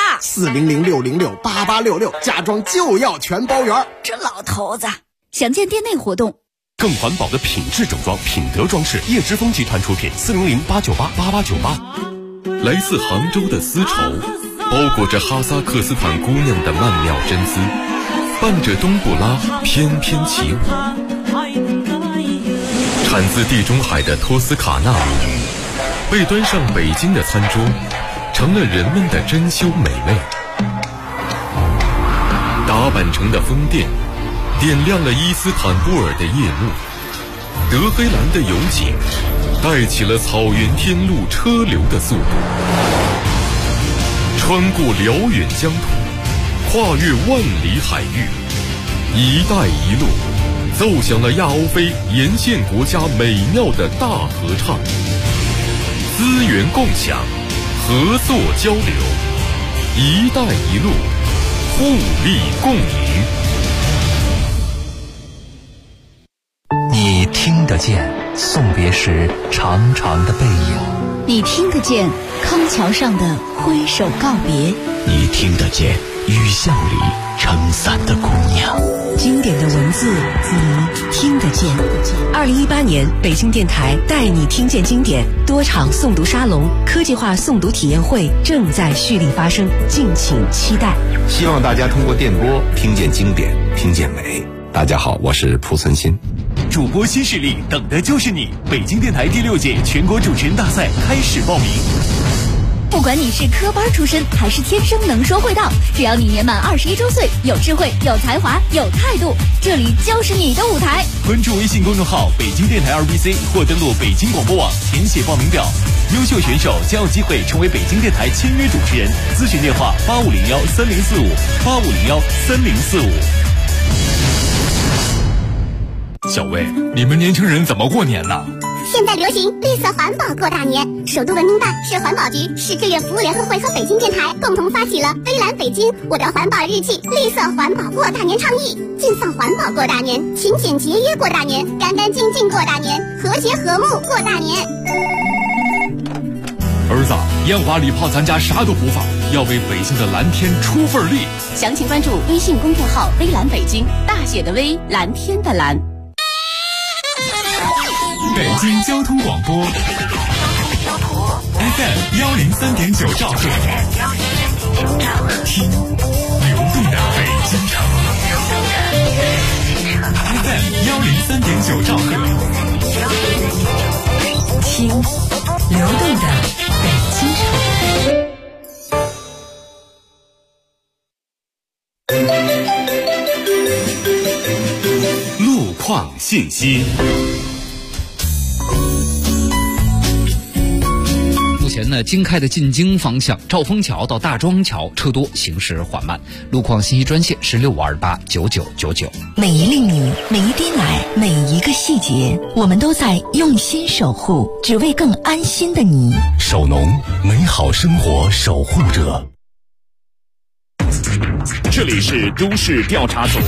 Speaker 20: 400-606-8866，家装就要全包园。
Speaker 18: 这老头子。详见店内活动。
Speaker 17: 更环保的品质整装，品德装饰，叶之峰集团出品。400-898-8898。来自杭州的丝绸，包裹着哈萨克斯坦姑娘的曼妙真姿，伴着冬不拉翩翩起舞。产自地中海的托斯卡纳米，被端上北京的餐桌，成了人们的珍馐美味。打扮成的风电点亮了伊斯坦布尔的夜幕，德黑兰的油井带起了草原天路车流的速度，穿过辽远疆土，跨越万里海域，一带一路奏响了亚欧非沿线国家美妙的大合唱，资源共享，合作交流，一带一路，互利共赢。
Speaker 1: 你听得见送别时长长的背影，
Speaker 18: 你听得见康桥上的挥手告别，
Speaker 1: 你听得见雨巷里撑伞的姑娘。
Speaker 21: 经典的文字你听得见。2018年，北京电台带你听见经典多场诵读沙龙、科技化诵读体验会正在蓄力发生，敬请期待。
Speaker 22: 希望大家通过电波听见经典，听见美。大家好，我是蒲存昕。
Speaker 19: 主播新势力，等的就是你！北京电台第6届全国主持人大赛开始报名。
Speaker 18: 不管你是科班出身还是天生能说会道，只要你年满21周岁，有智慧、有才华、有态度，这里就是你的舞台。
Speaker 19: 关注微信公众号北京电台2BC 或登录北京广播网填写报名表，优秀选手将有机会成为北京电台签约主持人。咨询电话85013045，85013045。
Speaker 23: 小薇，你们年轻人怎么过年呢？
Speaker 24: 现在流行绿色环保过大年，首都文明办、市环保局、市志愿服务联合会和北京电台共同发起了微蓝北京我的环保日记绿色环保过大年倡议，尽放环保过大年，勤俭节约过大年，干干净净过大年，和谐和睦过大年。
Speaker 23: 儿子，烟花礼炮咱家啥都不放，要为北京的蓝天出份力。
Speaker 2: 详情关注微信公众号微蓝北京，大写的微，蓝天的蓝。
Speaker 17: 北京交通广播 FM 103.9兆赫，听流动的北京城。FM 103.9兆赫，
Speaker 21: 听流动的北京
Speaker 17: 城。路况信息。
Speaker 10: 目前呢，京开的进京方向兆丰桥到大庄桥车多，行驶缓慢。路况信息专线是65289999。
Speaker 21: 每一粒米，每一滴奶，每一个细节，我们都在用心守护，只为更安心的你。
Speaker 17: 守农，美好生活守护者。这里是都市调查组。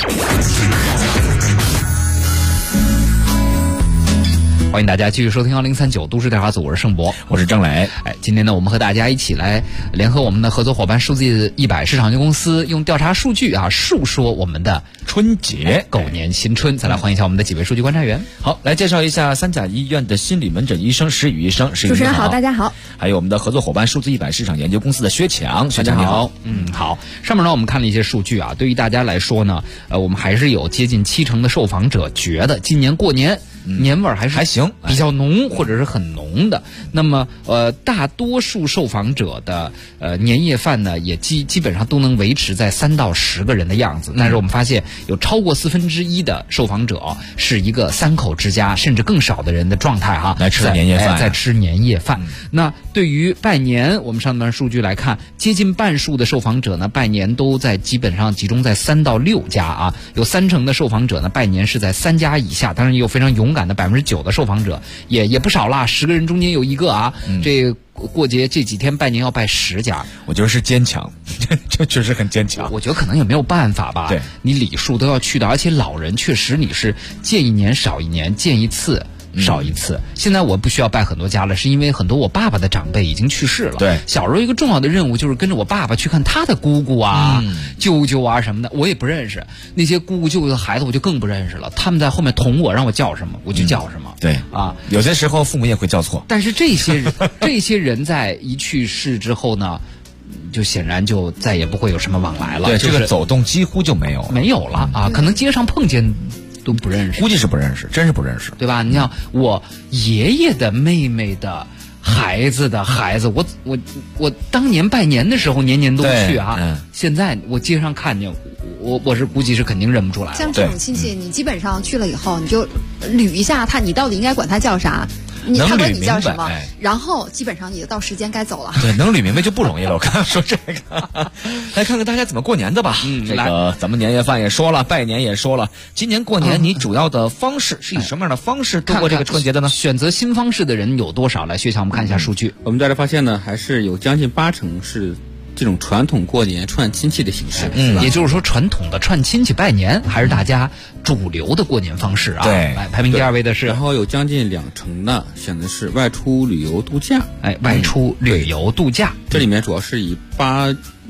Speaker 10: 欢迎大家继续收听1039都市调查组，我是盛博，
Speaker 8: 我是郑磊。
Speaker 10: 今天呢，我们和大家一起来联合我们的合作伙伴数字100市场有限公司，用调查数据述说我们的
Speaker 8: 春节
Speaker 10: 狗年新春。再来欢迎一下我们的几位数据观察员。
Speaker 8: 好，来介绍一下三甲医院的心理门诊医生石宇医生。
Speaker 9: 主持人好，大家好。
Speaker 8: 还有我们的合作伙伴数字100市场研究公司的薛强，
Speaker 10: 大家好。好。上面呢，我们看了一些数据对于大家来说呢，我们还是有接近70%的受访者觉得今年过年年味儿还行，比较浓或者是很浓的。那么大多数受访者的年夜饭呢，也基本上都能维持在3到10个人的样子。但是我们发现有超过1/4的受访者是一个3口之家，甚至更少的人的状态
Speaker 8: 来吃年夜饭，
Speaker 10: 在吃年夜饭。那对于拜年，我们上段数据来看，接近半数的受访者呢，拜年都在基本上集中在3到6家有30%的受访者呢，拜年是在3家以下。当然也有非常勇敢的9%的受访者，也不少啦，10个人中间有1个这过节这几天拜年要拜10家，
Speaker 8: 我觉得是坚强，这确实很坚强。
Speaker 10: 我觉得可能也没有办法吧，
Speaker 8: 对，
Speaker 10: 你礼数都要去的，而且老人确实你是见1年少1年，见1次少1次。现在我不需要拜很多家了，是因为很多我爸爸的长辈已经去世了。
Speaker 8: 对，
Speaker 10: 小时候一个重要的任务就是跟着我爸爸去看他的姑姑舅舅什么的，我也不认识那些姑姑舅舅的孩子，我就更不认识了。他们在后面捅我，让我叫什么我就叫什么。
Speaker 8: 对有些时候父母也会叫错。
Speaker 10: 但是这些人在一去世之后呢，就显然就再也不会有什么往来了。
Speaker 8: 对，这个走动几乎就没有
Speaker 10: 了可能街上碰见都不认识，
Speaker 8: 估计是不认识，真是不认识，
Speaker 10: 对吧？你像我爷爷的妹妹的孩子的孩子，我当年拜年的时候年年都去现在我街上看见我是估计是肯定认不出来了。
Speaker 9: 像这种亲戚，你基本上去了以后，你就捋一下他，你到底应该管他叫啥，他管你叫什么，然后基本上你就到时间该走了。
Speaker 8: 对，能捋明白就不容易了。我刚刚说这个，来看看大家怎么过年的吧。这个咱们年夜饭也说了，拜年也说了，今年过年你主要的方式是以什么样的方式度过这个春节的呢？
Speaker 10: 选择新方式的人有多少？来，薛强，我们看一下数据。
Speaker 11: 我们大家发现呢，还是有将近80%是这种传统过年串亲戚的形式，
Speaker 10: 也就是说，传统的串亲戚拜年还是大家主流的过年方式
Speaker 8: 对，
Speaker 10: 排名第2位的是，
Speaker 11: 然后有将近20%呢，选的是外出旅游度假。
Speaker 10: 外出旅游度假，
Speaker 11: 这里面主要是以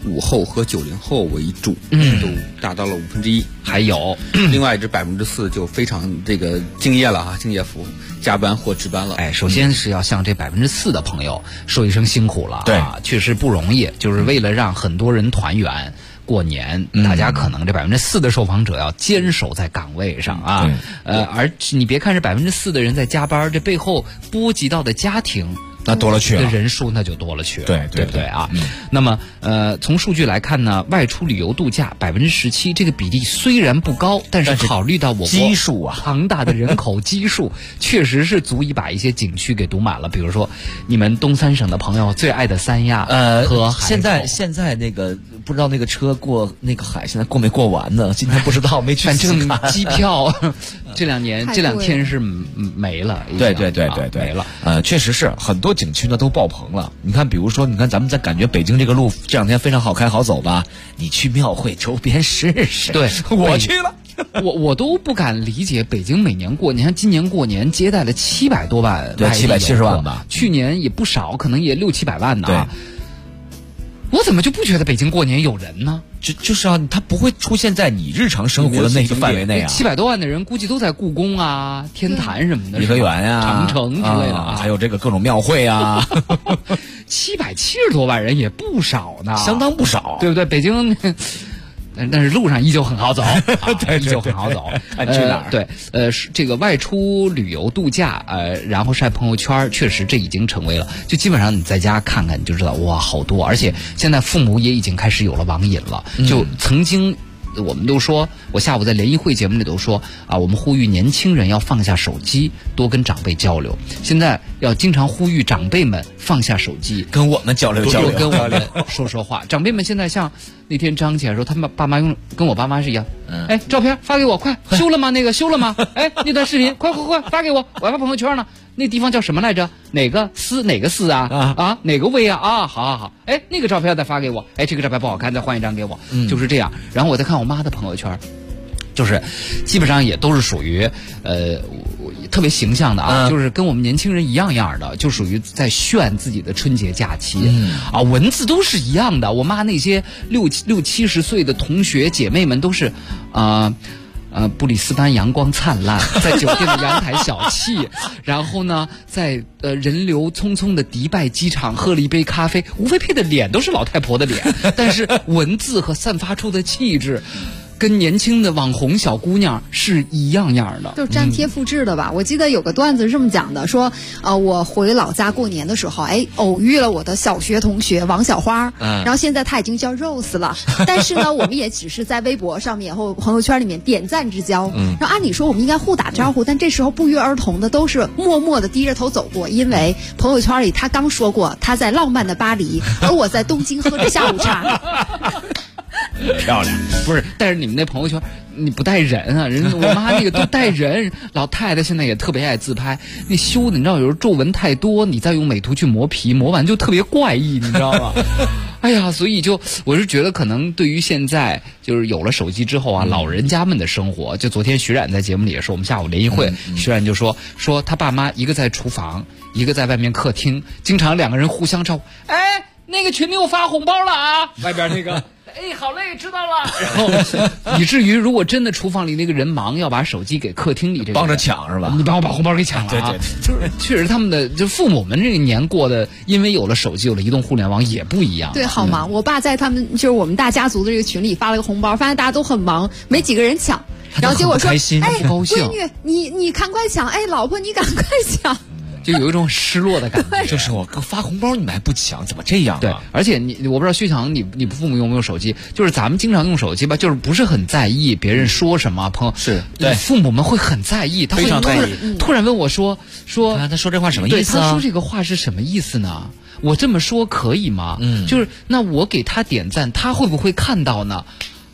Speaker 11: 85后和90后为主，都达到了1/5。
Speaker 10: 还有
Speaker 11: 另外这4%就非常这个敬业了啊，敬业福，加班或值班了。
Speaker 10: 首先是要向这4%的朋友说一声辛苦了，
Speaker 8: 对，
Speaker 10: 确实不容易，就是为了让很多人团圆。过年，大家可能这4%的受访者要坚守在岗位上啊，而你别看这4%的人在加班，这背后波及到的家庭。
Speaker 8: 那多了去了，
Speaker 10: 人数那就多了去了，
Speaker 8: 对
Speaker 10: 不对啊？那么从数据来看呢，外出旅游度假17%，这个比例虽然不高，但是考虑到我国
Speaker 8: 基数啊
Speaker 10: 庞大的人口基数，确实是足以把一些景区给堵满了。比如说你们东三省的朋友最爱的三亚和海口，
Speaker 8: 现在那个不知道那个车过那个海现在过没过完呢？今天不知道没去看。
Speaker 10: 反正机票这两天是没了，
Speaker 8: 对，
Speaker 10: 没了。
Speaker 8: 确实是很多景区呢都爆棚了。你看，比如说，咱们在感觉北京这个路这两天非常好开好走吧？你去庙会周边试试。
Speaker 10: 对，
Speaker 8: 我去了，
Speaker 10: 我都不敢理解，北京每年过年，今年过年接待了700多万，
Speaker 8: 对，770万吧。
Speaker 10: 去年也不少，可能也600-700万呢。
Speaker 8: 对。
Speaker 10: 我怎么就不觉得北京过年有人呢？
Speaker 8: 就是啊，它不会出现在你日常生活的那个范围内啊。
Speaker 10: 700多万的人估计都在故宫啊、天坛什么的，
Speaker 8: 颐和园呀、
Speaker 10: 长城之类的啊，
Speaker 8: 还有这个各种庙会啊。
Speaker 10: 770多万人也不少呢，
Speaker 8: 相当不少，
Speaker 10: 对不对？北京。但是路上依旧很好走，
Speaker 8: 对，
Speaker 10: 依旧很好走。
Speaker 8: 去哪儿？
Speaker 10: 对，这个外出旅游度假，然后晒朋友圈，确实这已经成为了，就基本上你在家看看你就知道，哇，好多，而且现在父母也已经开始有了网瘾了。就曾经我们都说，我下午在联谊会节目里都说啊，我们呼吁年轻人要放下手机，多跟长辈交流。现在要经常呼吁长辈们放下手机，
Speaker 8: 跟我们交流交流，
Speaker 10: 跟我们说话。长辈们现在像那天张姐说，他们爸妈跟我爸妈是一样。照片发给我，快修了吗？那个修了吗？那段视频快发给我，我要发朋友圈呢。那地方叫什么来着？哪个寺啊？哪个威啊？好。那个照片再发给我。这个照片不好看，再换一张给我。就是这样。然后我再看我妈的朋友圈，就是基本上也都是属于特别形象的啊，就是跟我们年轻人一样的，就属于在炫自己的春节假期文字都是一样的。我妈那些60-70岁的同学姐妹们都是布里斯班阳光灿烂，在酒店的阳台小憩，然后呢，在人流匆匆的迪拜机场喝了一杯咖啡，无非配的脸都是老太婆的脸，但是文字和散发出的气质。跟年轻的网红小姑娘是一样的，
Speaker 9: 就是粘贴复制的吧。我记得有个段子是这么讲的，说我回老家过年的时候，偶遇了我的小学同学王小花，然后现在她已经叫 Rose 了，但是呢，我们也只是在微博上面或朋友圈里面点赞之交。然后按理说我们应该互打招呼，但这时候不约而同的都是默默的低着头走过，因为朋友圈里他刚说过他在浪漫的巴黎，而我在东京喝着下午茶。
Speaker 8: 漂亮，
Speaker 10: 不是？但是你们那朋友圈你不带人啊？我妈那个都带人，老太太现在也特别爱自拍。那修的你知道，有时候皱纹太多，你再用美图去磨皮，磨完就特别怪异，你知道吗？哎呀，所以我是觉得，可能对于现在就是有了手机之后啊，老人家们的生活，就昨天徐冉在节目里也说，我们下午联谊会，徐冉就说他爸妈一个在厨房，一个在外面客厅，经常两个人互相招呼。那个群里我发红包了啊，外边那个。好嘞，知道了。然后以至于如果真的厨房里那个人忙，要把手机给客厅里这个
Speaker 8: 帮着抢是吧？
Speaker 10: 你帮我把红包给抢了啊！对，就是确实他们的就父母们这个年过的，因为有了手机，有了移动互联网也不一样。
Speaker 9: 对，好忙。我爸在他们就是我们大家族的这个群里发了个红包，发现大家都很忙，没几个人抢。然后结果说，
Speaker 10: 不高兴。
Speaker 9: 闺女，你赶快抢！老婆你赶快抢！
Speaker 10: 就有一种失落的感觉，
Speaker 8: 就是我发红包你们还不抢，怎么这样啊？
Speaker 10: 对，而且我不知道薛强你父母用没有手机，就是咱们经常用手机吧，就是不是很在意别人说什么，朋友
Speaker 8: 是对
Speaker 10: 父母们会很在意，他会突然问我说
Speaker 8: 他说这话什么意思啊？
Speaker 10: 他说这个话是什么意思呢？我这么说可以吗？就是那我给他点赞，他会不会看到呢？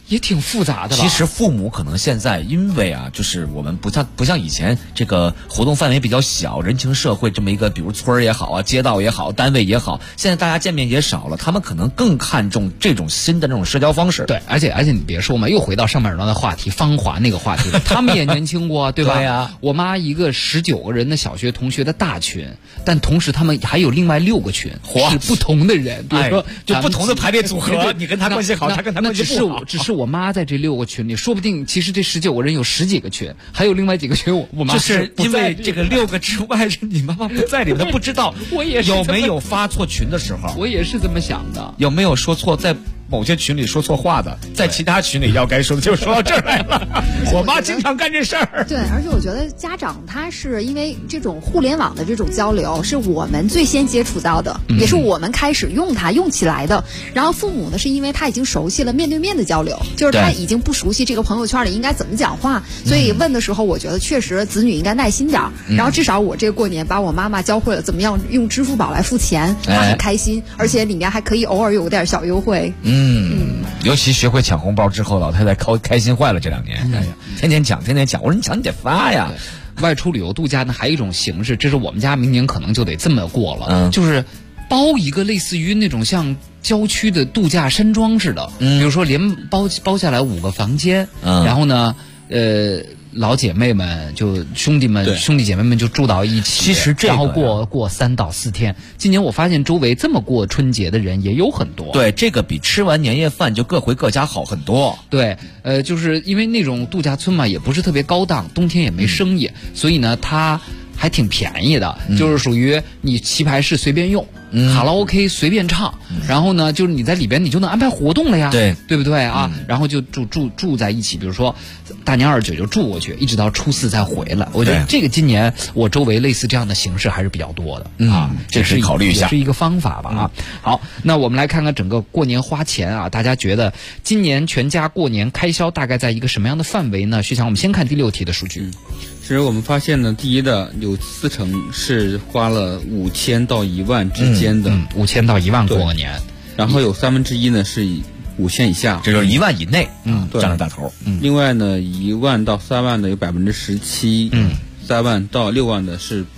Speaker 10: 也挺复杂的吧。
Speaker 8: 其实父母可能现在因为啊，就是我们不像以前这个活动范围比较小，人情社会这么一个，比如村儿也好啊，街道也好，单位也好，现在大家见面也少了，他们可能更看重这种新的这种社交方式。
Speaker 10: 对，而且你别说嘛，又回到上半段的话题，芳华那个话题了。他们也年轻过，对吧？
Speaker 8: 对呀。
Speaker 10: 我妈一个19个人的小学同学的大群，但同时他们还有另外6个群，是不同的人，比如说
Speaker 8: 就不同的排列组合，你跟他关系好，他跟他关系不好。
Speaker 10: 只是我妈在这6个群里，说不定其实这19个人有10几个群，还有另外几个群我妈
Speaker 8: 就是因为这个6个之外是你妈妈不在里面，她不知道
Speaker 10: 我也是
Speaker 8: 有没有发错群的时候，
Speaker 10: 我也是这么想的，
Speaker 8: 有没有说错在某些群里说错话的，在其他群里要该说的就说到这儿来了。我妈经常干这事儿。
Speaker 9: 对，而且我觉得家长他是因为这种互联网的这种交流是我们最先接触到的，也是我们开始用起来的。然后父母呢，是因为他已经熟悉了面对面的交流，就是他已经不熟悉这个朋友圈里应该怎么讲话，所以问的时候，我觉得确实子女应该耐心点儿。然后至少我这个过年把我妈妈教会了怎么样用支付宝来付钱，她很开心，而且里面还可以偶尔有点小优惠。
Speaker 8: 尤其学会抢红包之后，老太太开心坏了。这2年，哎呀，天天抢。我说你抢你得发呀。
Speaker 10: 外出旅游度假呢，还有一种形式，这是我们家明年可能就得这么过了，就是包一个类似于那种像郊区的度假山庄似的，比如说连包下来5个房间，然后呢，老姐妹们就兄弟姐妹们就住到一起，
Speaker 8: 其实这个
Speaker 10: 然后过3到4天。今年我发现周围这么过春节的人也有很多。
Speaker 8: 对，这个比吃完年夜饭就各回各家好很多。
Speaker 10: 对，就是因为那种度假村嘛，也不是特别高档，冬天也没生意，所以呢，它还挺便宜的，就是属于你棋牌室随便用。卡拉 OK 随便唱，然后呢，就是你在里边你就能安排活动了呀，对不对啊？然后就住在一起，比如说大年29就住过去，一直到初4再回来。我觉得这个今年我周围类似这样的形式还是比较多的啊，
Speaker 8: 这是考虑一下，
Speaker 10: 也是一个方法吧啊。好，那我们来看看整个过年花钱啊，大家觉得今年全家过年开销大概在一个什么样的范围呢？徐强，我们先看第6题的数据。
Speaker 11: 其实我们发现呢，第一的有40%是花了5000到1万之间的
Speaker 10: ，5000到1万过个年，
Speaker 11: 然后有1/3呢是5000以下，
Speaker 8: 这就是1万以内，占了大头。
Speaker 11: 另外呢，1万到3万的有17%，3万到6万的是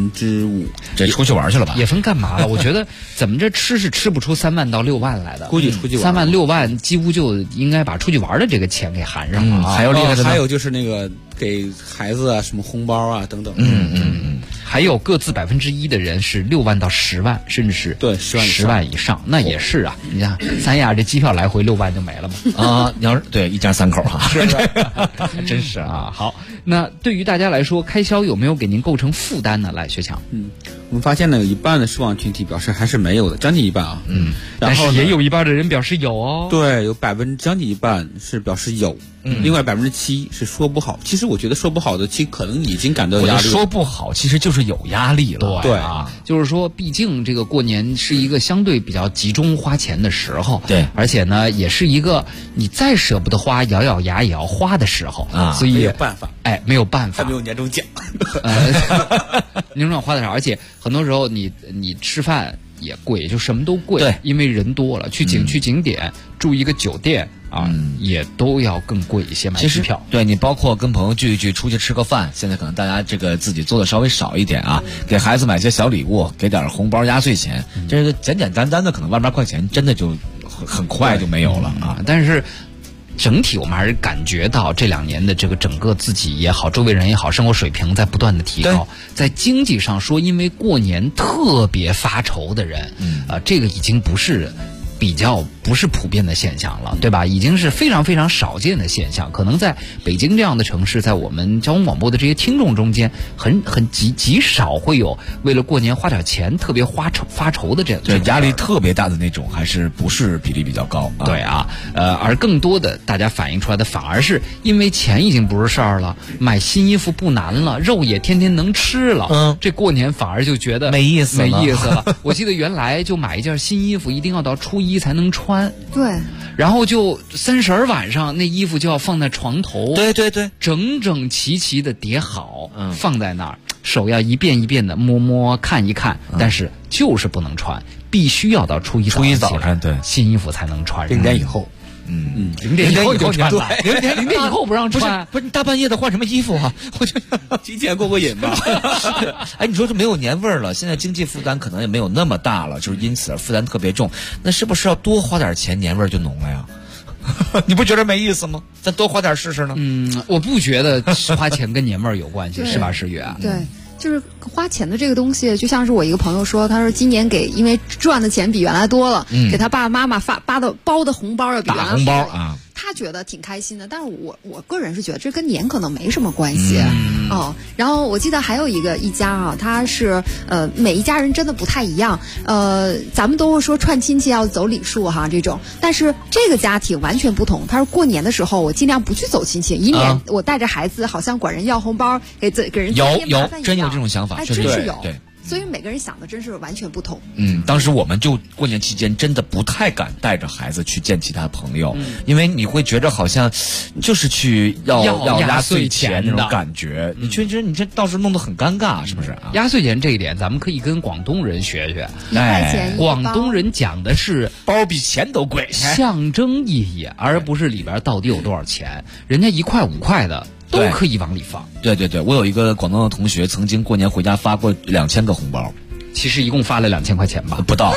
Speaker 11: 5%，
Speaker 8: 这出去玩去了吧？
Speaker 10: 也分干嘛了？我觉得怎么这吃是吃不出3万到6万来的，
Speaker 11: 估计出去玩
Speaker 10: 3万6万几乎就应该把出去玩的这个钱给含上了。
Speaker 8: 还有厉害的，
Speaker 11: 还有就是那个给孩子啊什么红包啊等等。
Speaker 10: 还有各自1%的人是6万到10万，甚至是10万以上，那也是啊。你看三亚这机票来回6万就没了嘛
Speaker 8: 啊！你要是对一家3口哈，
Speaker 10: 是真是啊。好，那对于大家来说，开销有没有给您构成负担呢？来，薛强，
Speaker 11: 我们发现呢，有1半的受访群体表示还是没有的，将近1半啊。
Speaker 10: 但是也有1半的人表示有哦。
Speaker 11: 对，有将近1半是表示有。另外7%是说不好。其实我觉得说不好的，其实可能已经感到压力。
Speaker 8: 说不好，其实就是有压力了。
Speaker 10: 对啊，就是说，毕竟这个过年是一个相对比较集中花钱的时候。
Speaker 8: 对，
Speaker 10: 而且呢，也是一个你再舍不得花，咬咬牙也要花的时候啊。所以
Speaker 11: 没有办法，
Speaker 10: 没有办法，
Speaker 11: 还没有年终奖。
Speaker 10: 年终奖花的少，而且很多时候你吃饭也贵，就什么都贵。
Speaker 8: 对，
Speaker 10: 因为人多了，去景点住一个酒店。也都要更贵一些，买机票。
Speaker 8: 对，你包括跟朋友聚一聚，出去吃个饭，现在可能大家这个自己做的稍微少一点啊，给孩子买些小礼物，给点红包压岁钱，这个简简单单的可能1-2块钱，真的就很快就没有了啊。
Speaker 10: 但是整体我们还是感觉到这2年的这个整个自己也好，周围人也好，生活水平在不断的提高。在经济上说，因为过年特别发愁的人，这个已经不是普遍的现象了，对吧？已经是非常非常少见的现象。可能在北京这样的城市，在我们交通广播的这些听众中间，很极少会有为了过年花点钱特别发愁的这样
Speaker 8: 压力特别大的那种，还是不是比例比较高？
Speaker 10: 对啊，而更多的大家反映出来的，反而是因为钱已经不是事儿了，买新衣服不难了，肉也天天能吃了，这过年反而就觉得
Speaker 8: 没意思
Speaker 10: 了。我记得原来就买一件新衣服，一定要到初1才能穿。
Speaker 9: 对，
Speaker 10: 然后就30晚上那衣服就要放在床头，
Speaker 8: 对，
Speaker 10: 整整齐的叠好，放在那儿，手要一遍一遍的摸看一看，但是就是不能穿，必须要到初一早上，
Speaker 8: 对，
Speaker 10: 新衣服才能穿。
Speaker 11: 过年以后，
Speaker 10: 0点以后就穿吧，0点以后不让穿，
Speaker 8: 不是你大半夜的换什么衣服啊？我就
Speaker 11: 提前过瘾吧。
Speaker 8: 哎，你说这没有年味儿了，现在经济负担可能也没有那么大了，就是因此而负担特别重，那是不是要多花点钱，年味儿就浓了呀？你不觉得没意思吗？咱多花点试试呢？
Speaker 10: 我不觉得花钱跟年味儿有关系，是吧，诗雨啊？
Speaker 9: 对。就是花钱的这个东西，就像是我一个朋友说，他说今年因为赚的钱比原来多了，给他爸爸妈妈包的红包要比原来
Speaker 8: 大红包啊，
Speaker 9: 他觉得挺开心的。但是我个人是觉得这跟年可能没什么关系然后我记得还有一家啊，他是每一家人真的不太一样，咱们都会说串亲戚要走礼数哈这种，但是这个家庭完全不同。他说过年的时候我尽量不去走亲戚，以免我带着孩子好像管人要红包给人
Speaker 8: 有真有这种想法，
Speaker 9: 真是有。
Speaker 8: 对。
Speaker 9: 所以每个人想的真是完全不同。
Speaker 8: 当时我们就过年期间真的不太敢带着孩子去见其他朋友，因为你会觉得好像就是去要压岁钱那种感觉，你这到时候弄得很尴尬，是不是啊？
Speaker 10: 压岁钱这一点，咱们可以跟广东人学学。
Speaker 9: 1块钱
Speaker 10: 广东人讲的是
Speaker 8: 包比钱都贵，
Speaker 10: 象征意义，而不是里边到底有多少钱。人家1块5块的。都可以往里放。
Speaker 8: 对，我有一个广东的同学，曾经过年回家发过2000个红包，
Speaker 10: 其实一共发了2000块钱吧？
Speaker 8: 不到。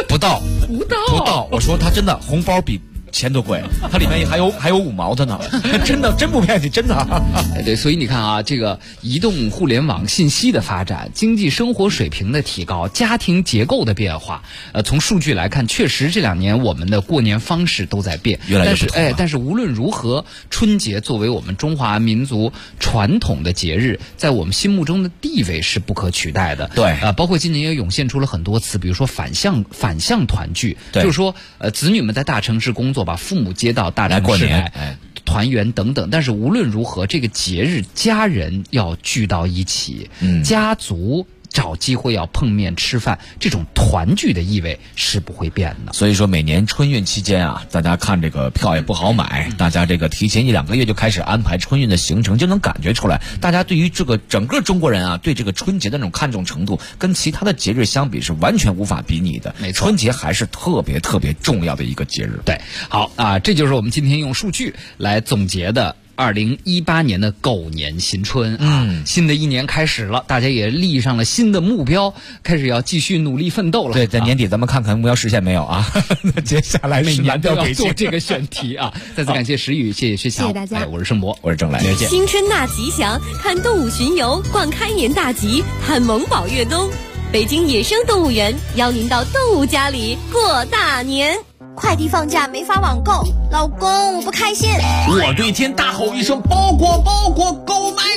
Speaker 8: 我说他真的红包比钱都贵，它里面还有5毛的呢，真不骗你，真的。
Speaker 10: 对，所以你看啊，这个移动互联网信息的发展，经济生活水平的提高，家庭结构的变化，从数据来看，确实这2年我们的过年方式都在变，
Speaker 8: 越来越不同。
Speaker 10: 但是无论如何，春节作为我们中华民族传统的节日，在我们心目中的地位是不可取代的。
Speaker 8: 对，
Speaker 10: 包括今年也涌现出了很多词，比如说返乡团聚，就是说子女们在大城市工作，把父母接到大城市来团圆等等。但是无论如何，这个节日家人要聚到一起，家族找机会要碰面吃饭，这种团聚的意味是不会变的。
Speaker 8: 所以说每年春运期间啊，大家看这个票也不好买，大家这个提前1-2个月就开始安排春运的行程，就能感觉出来，大家对于这个整个中国人啊，对这个春节的那种看重程度，跟其他的节日相比是完全无法比拟的。
Speaker 10: 没错，
Speaker 8: 春节还是特别特别重要的一个节日。
Speaker 10: 对，好啊，这就是我们今天用数据来总结的2018年的狗年新春啊，新的一年开始了，大家也立上了新的目标，开始要继续努力奋斗了。
Speaker 8: 对，在年底咱们看看目标实现没有啊？那接下来是蓝标给
Speaker 10: 做这个选题啊。再次感谢石宇，谢谢薛强，
Speaker 9: 谢谢大家。
Speaker 10: 我是盛博，
Speaker 8: 我是郑来，
Speaker 10: 再见。
Speaker 21: 新春大吉祥，看动物巡游，逛开年大吉，看萌宝越冬。北京野生动物园邀您到动物家里过大年。
Speaker 24: 快递放假没法网购，老公我不开心。
Speaker 19: 我对天大吼一声，包裹购买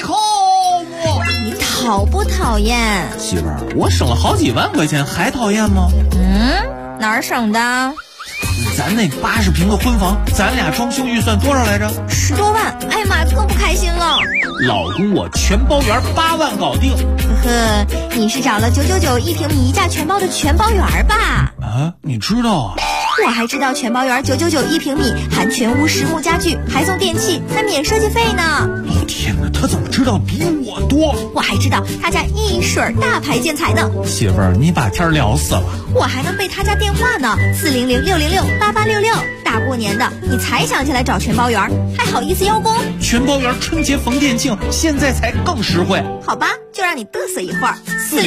Speaker 19: home。
Speaker 24: 你讨不讨厌？
Speaker 19: 媳妇儿，我省了好几万块钱，还讨厌吗？
Speaker 24: 哪儿省的？
Speaker 19: 咱那80平的婚房，咱俩装修预算多少来着
Speaker 24: ？10多万。哎呀妈，更不开心了。
Speaker 19: 老公，我全包圆8万搞定。
Speaker 24: 呵，你是找了9991平米1价全包的全包圆吧？
Speaker 19: 啊，你知道啊？
Speaker 24: 我还知道全包圆9991平米，含全屋实木家具，还送电器，还免设计费呢。
Speaker 19: 哦天哪，他怎么知道比我多？
Speaker 24: 我还知道他家一水大牌建材呢。
Speaker 19: 媳妇儿，你把天聊死了。
Speaker 24: 我还能背他家电话呢，400-606-8866。大过年的，你才想起来找全包圆，还好意思邀功？
Speaker 19: 全包圆春节逢店庆，现在才更实惠。
Speaker 24: 好吧，就让你嘚瑟一会儿。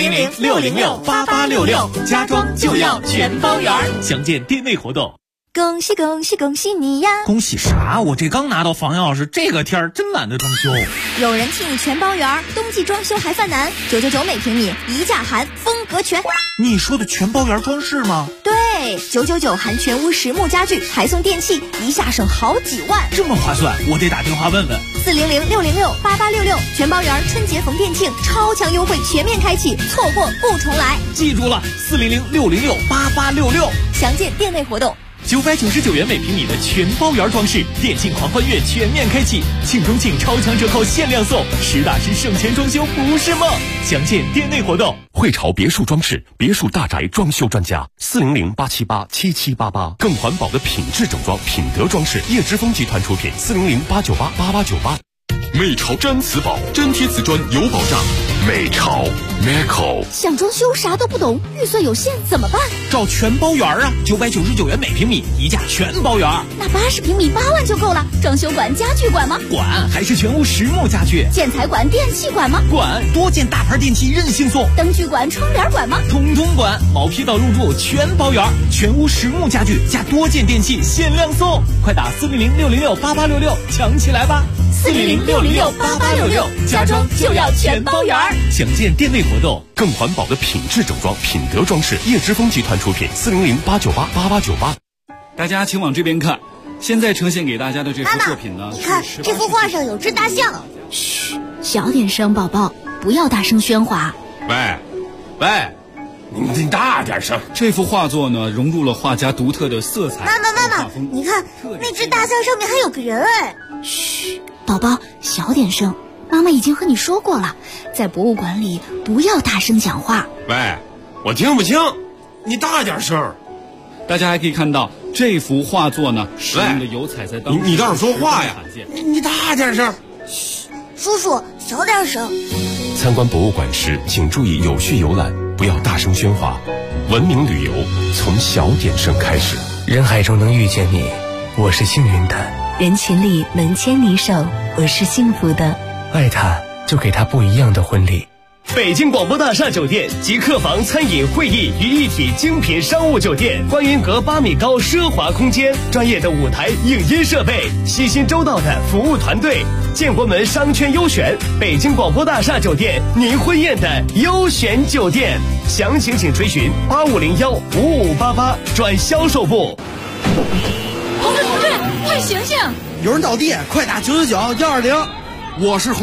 Speaker 19: 400-606-8866，家装就要全包圆。详见店内活动。
Speaker 24: 恭喜恭喜恭喜你呀！
Speaker 19: 恭喜啥？我这刚拿到房钥匙，这个天儿真懒得装修。
Speaker 24: 有人替你全包圆，冬季装修还犯难，999每平米，1价含，风格全。
Speaker 19: 你说的全包圆装饰吗？
Speaker 24: 对，999含全屋实木家具，还送电器，一下省好几万。
Speaker 19: 这么划算，我得打电话问问。
Speaker 24: 400-606-8866，全包圆春节逢店庆，超强优惠全面开启，错过不重来。
Speaker 19: 记住了，400-606-8866，
Speaker 24: 详见店内活动。
Speaker 19: 999元每平米的全包圆装饰，电竞狂欢月全面开启，庆中庆超强折扣限量送，实打实省钱装修不是梦。详见店内活动。
Speaker 17: 汇潮别墅装饰，别墅大宅装修专家，400-878-7788，更环保的品质整装，品德装饰，叶之峰集团出品，400-898-8898。 美潮毡瓷宝，粘贴瓷砖有保障。 美潮 Meco。
Speaker 2: 想装修啥都不懂，预算有限怎么办？
Speaker 19: 找全包园啊，999元每平米，一价全包园。
Speaker 2: 那80平米8万就够了。装修馆、家具馆吗？
Speaker 19: 管，还是全屋实木家具。
Speaker 2: 建材馆、电器馆吗？
Speaker 19: 管，多件大牌电器任性送。
Speaker 2: 灯具馆、窗帘馆吗？
Speaker 19: 统统管，毛坯到入住全包园，全屋实木家具加多件电器限量送，快打400-606-8866抢起来吧！400-606-8866，家装就要全包园。
Speaker 17: 详见店内活动。更环保的品质整装，品德装饰，叶之峰集团出品，400-898-8898。
Speaker 4: 大家请往这边看，现在呈现给大家的这幅作品呢，
Speaker 24: 你看这幅画上有只大象。
Speaker 2: 嘘，小点声，宝宝，不要大声喧哗。
Speaker 17: 喂，你大点声。
Speaker 4: 这幅画作呢，融入了画家独特的色彩。
Speaker 24: 妈妈，你看那只大象上面还有个人哎。
Speaker 2: 嘘，宝宝，小点声。妈妈已经和你说过了，在博物馆里不要大声讲话。
Speaker 17: 喂，我听不清，你大点声。
Speaker 4: 大家还可以看到这幅画作呢，使用的油彩在当时
Speaker 17: 你倒是说话呀！你大点声。
Speaker 24: 嘘，叔叔小点声。
Speaker 17: 参观博物馆时，请注意有序游览，不要大声喧哗。文明旅游从小点声开始。
Speaker 5: 人海中能遇见你，我是幸运的；
Speaker 21: 人群里能牵你手，我是幸福的。
Speaker 5: 爱他，就给他不一样的婚礼。
Speaker 6: 北京广播大厦酒店集客房、餐饮、会议于一体精品商务酒店，观云阁8米高奢华空间，专业的舞台影音设备，细心周到的服务团队，建国门商圈优选，北京广播大厦酒店，您婚宴的优选酒店。详情请垂询8501-5588转销售部。
Speaker 2: 同志，快醒醒！
Speaker 7: 有人倒地，快打999-120。我是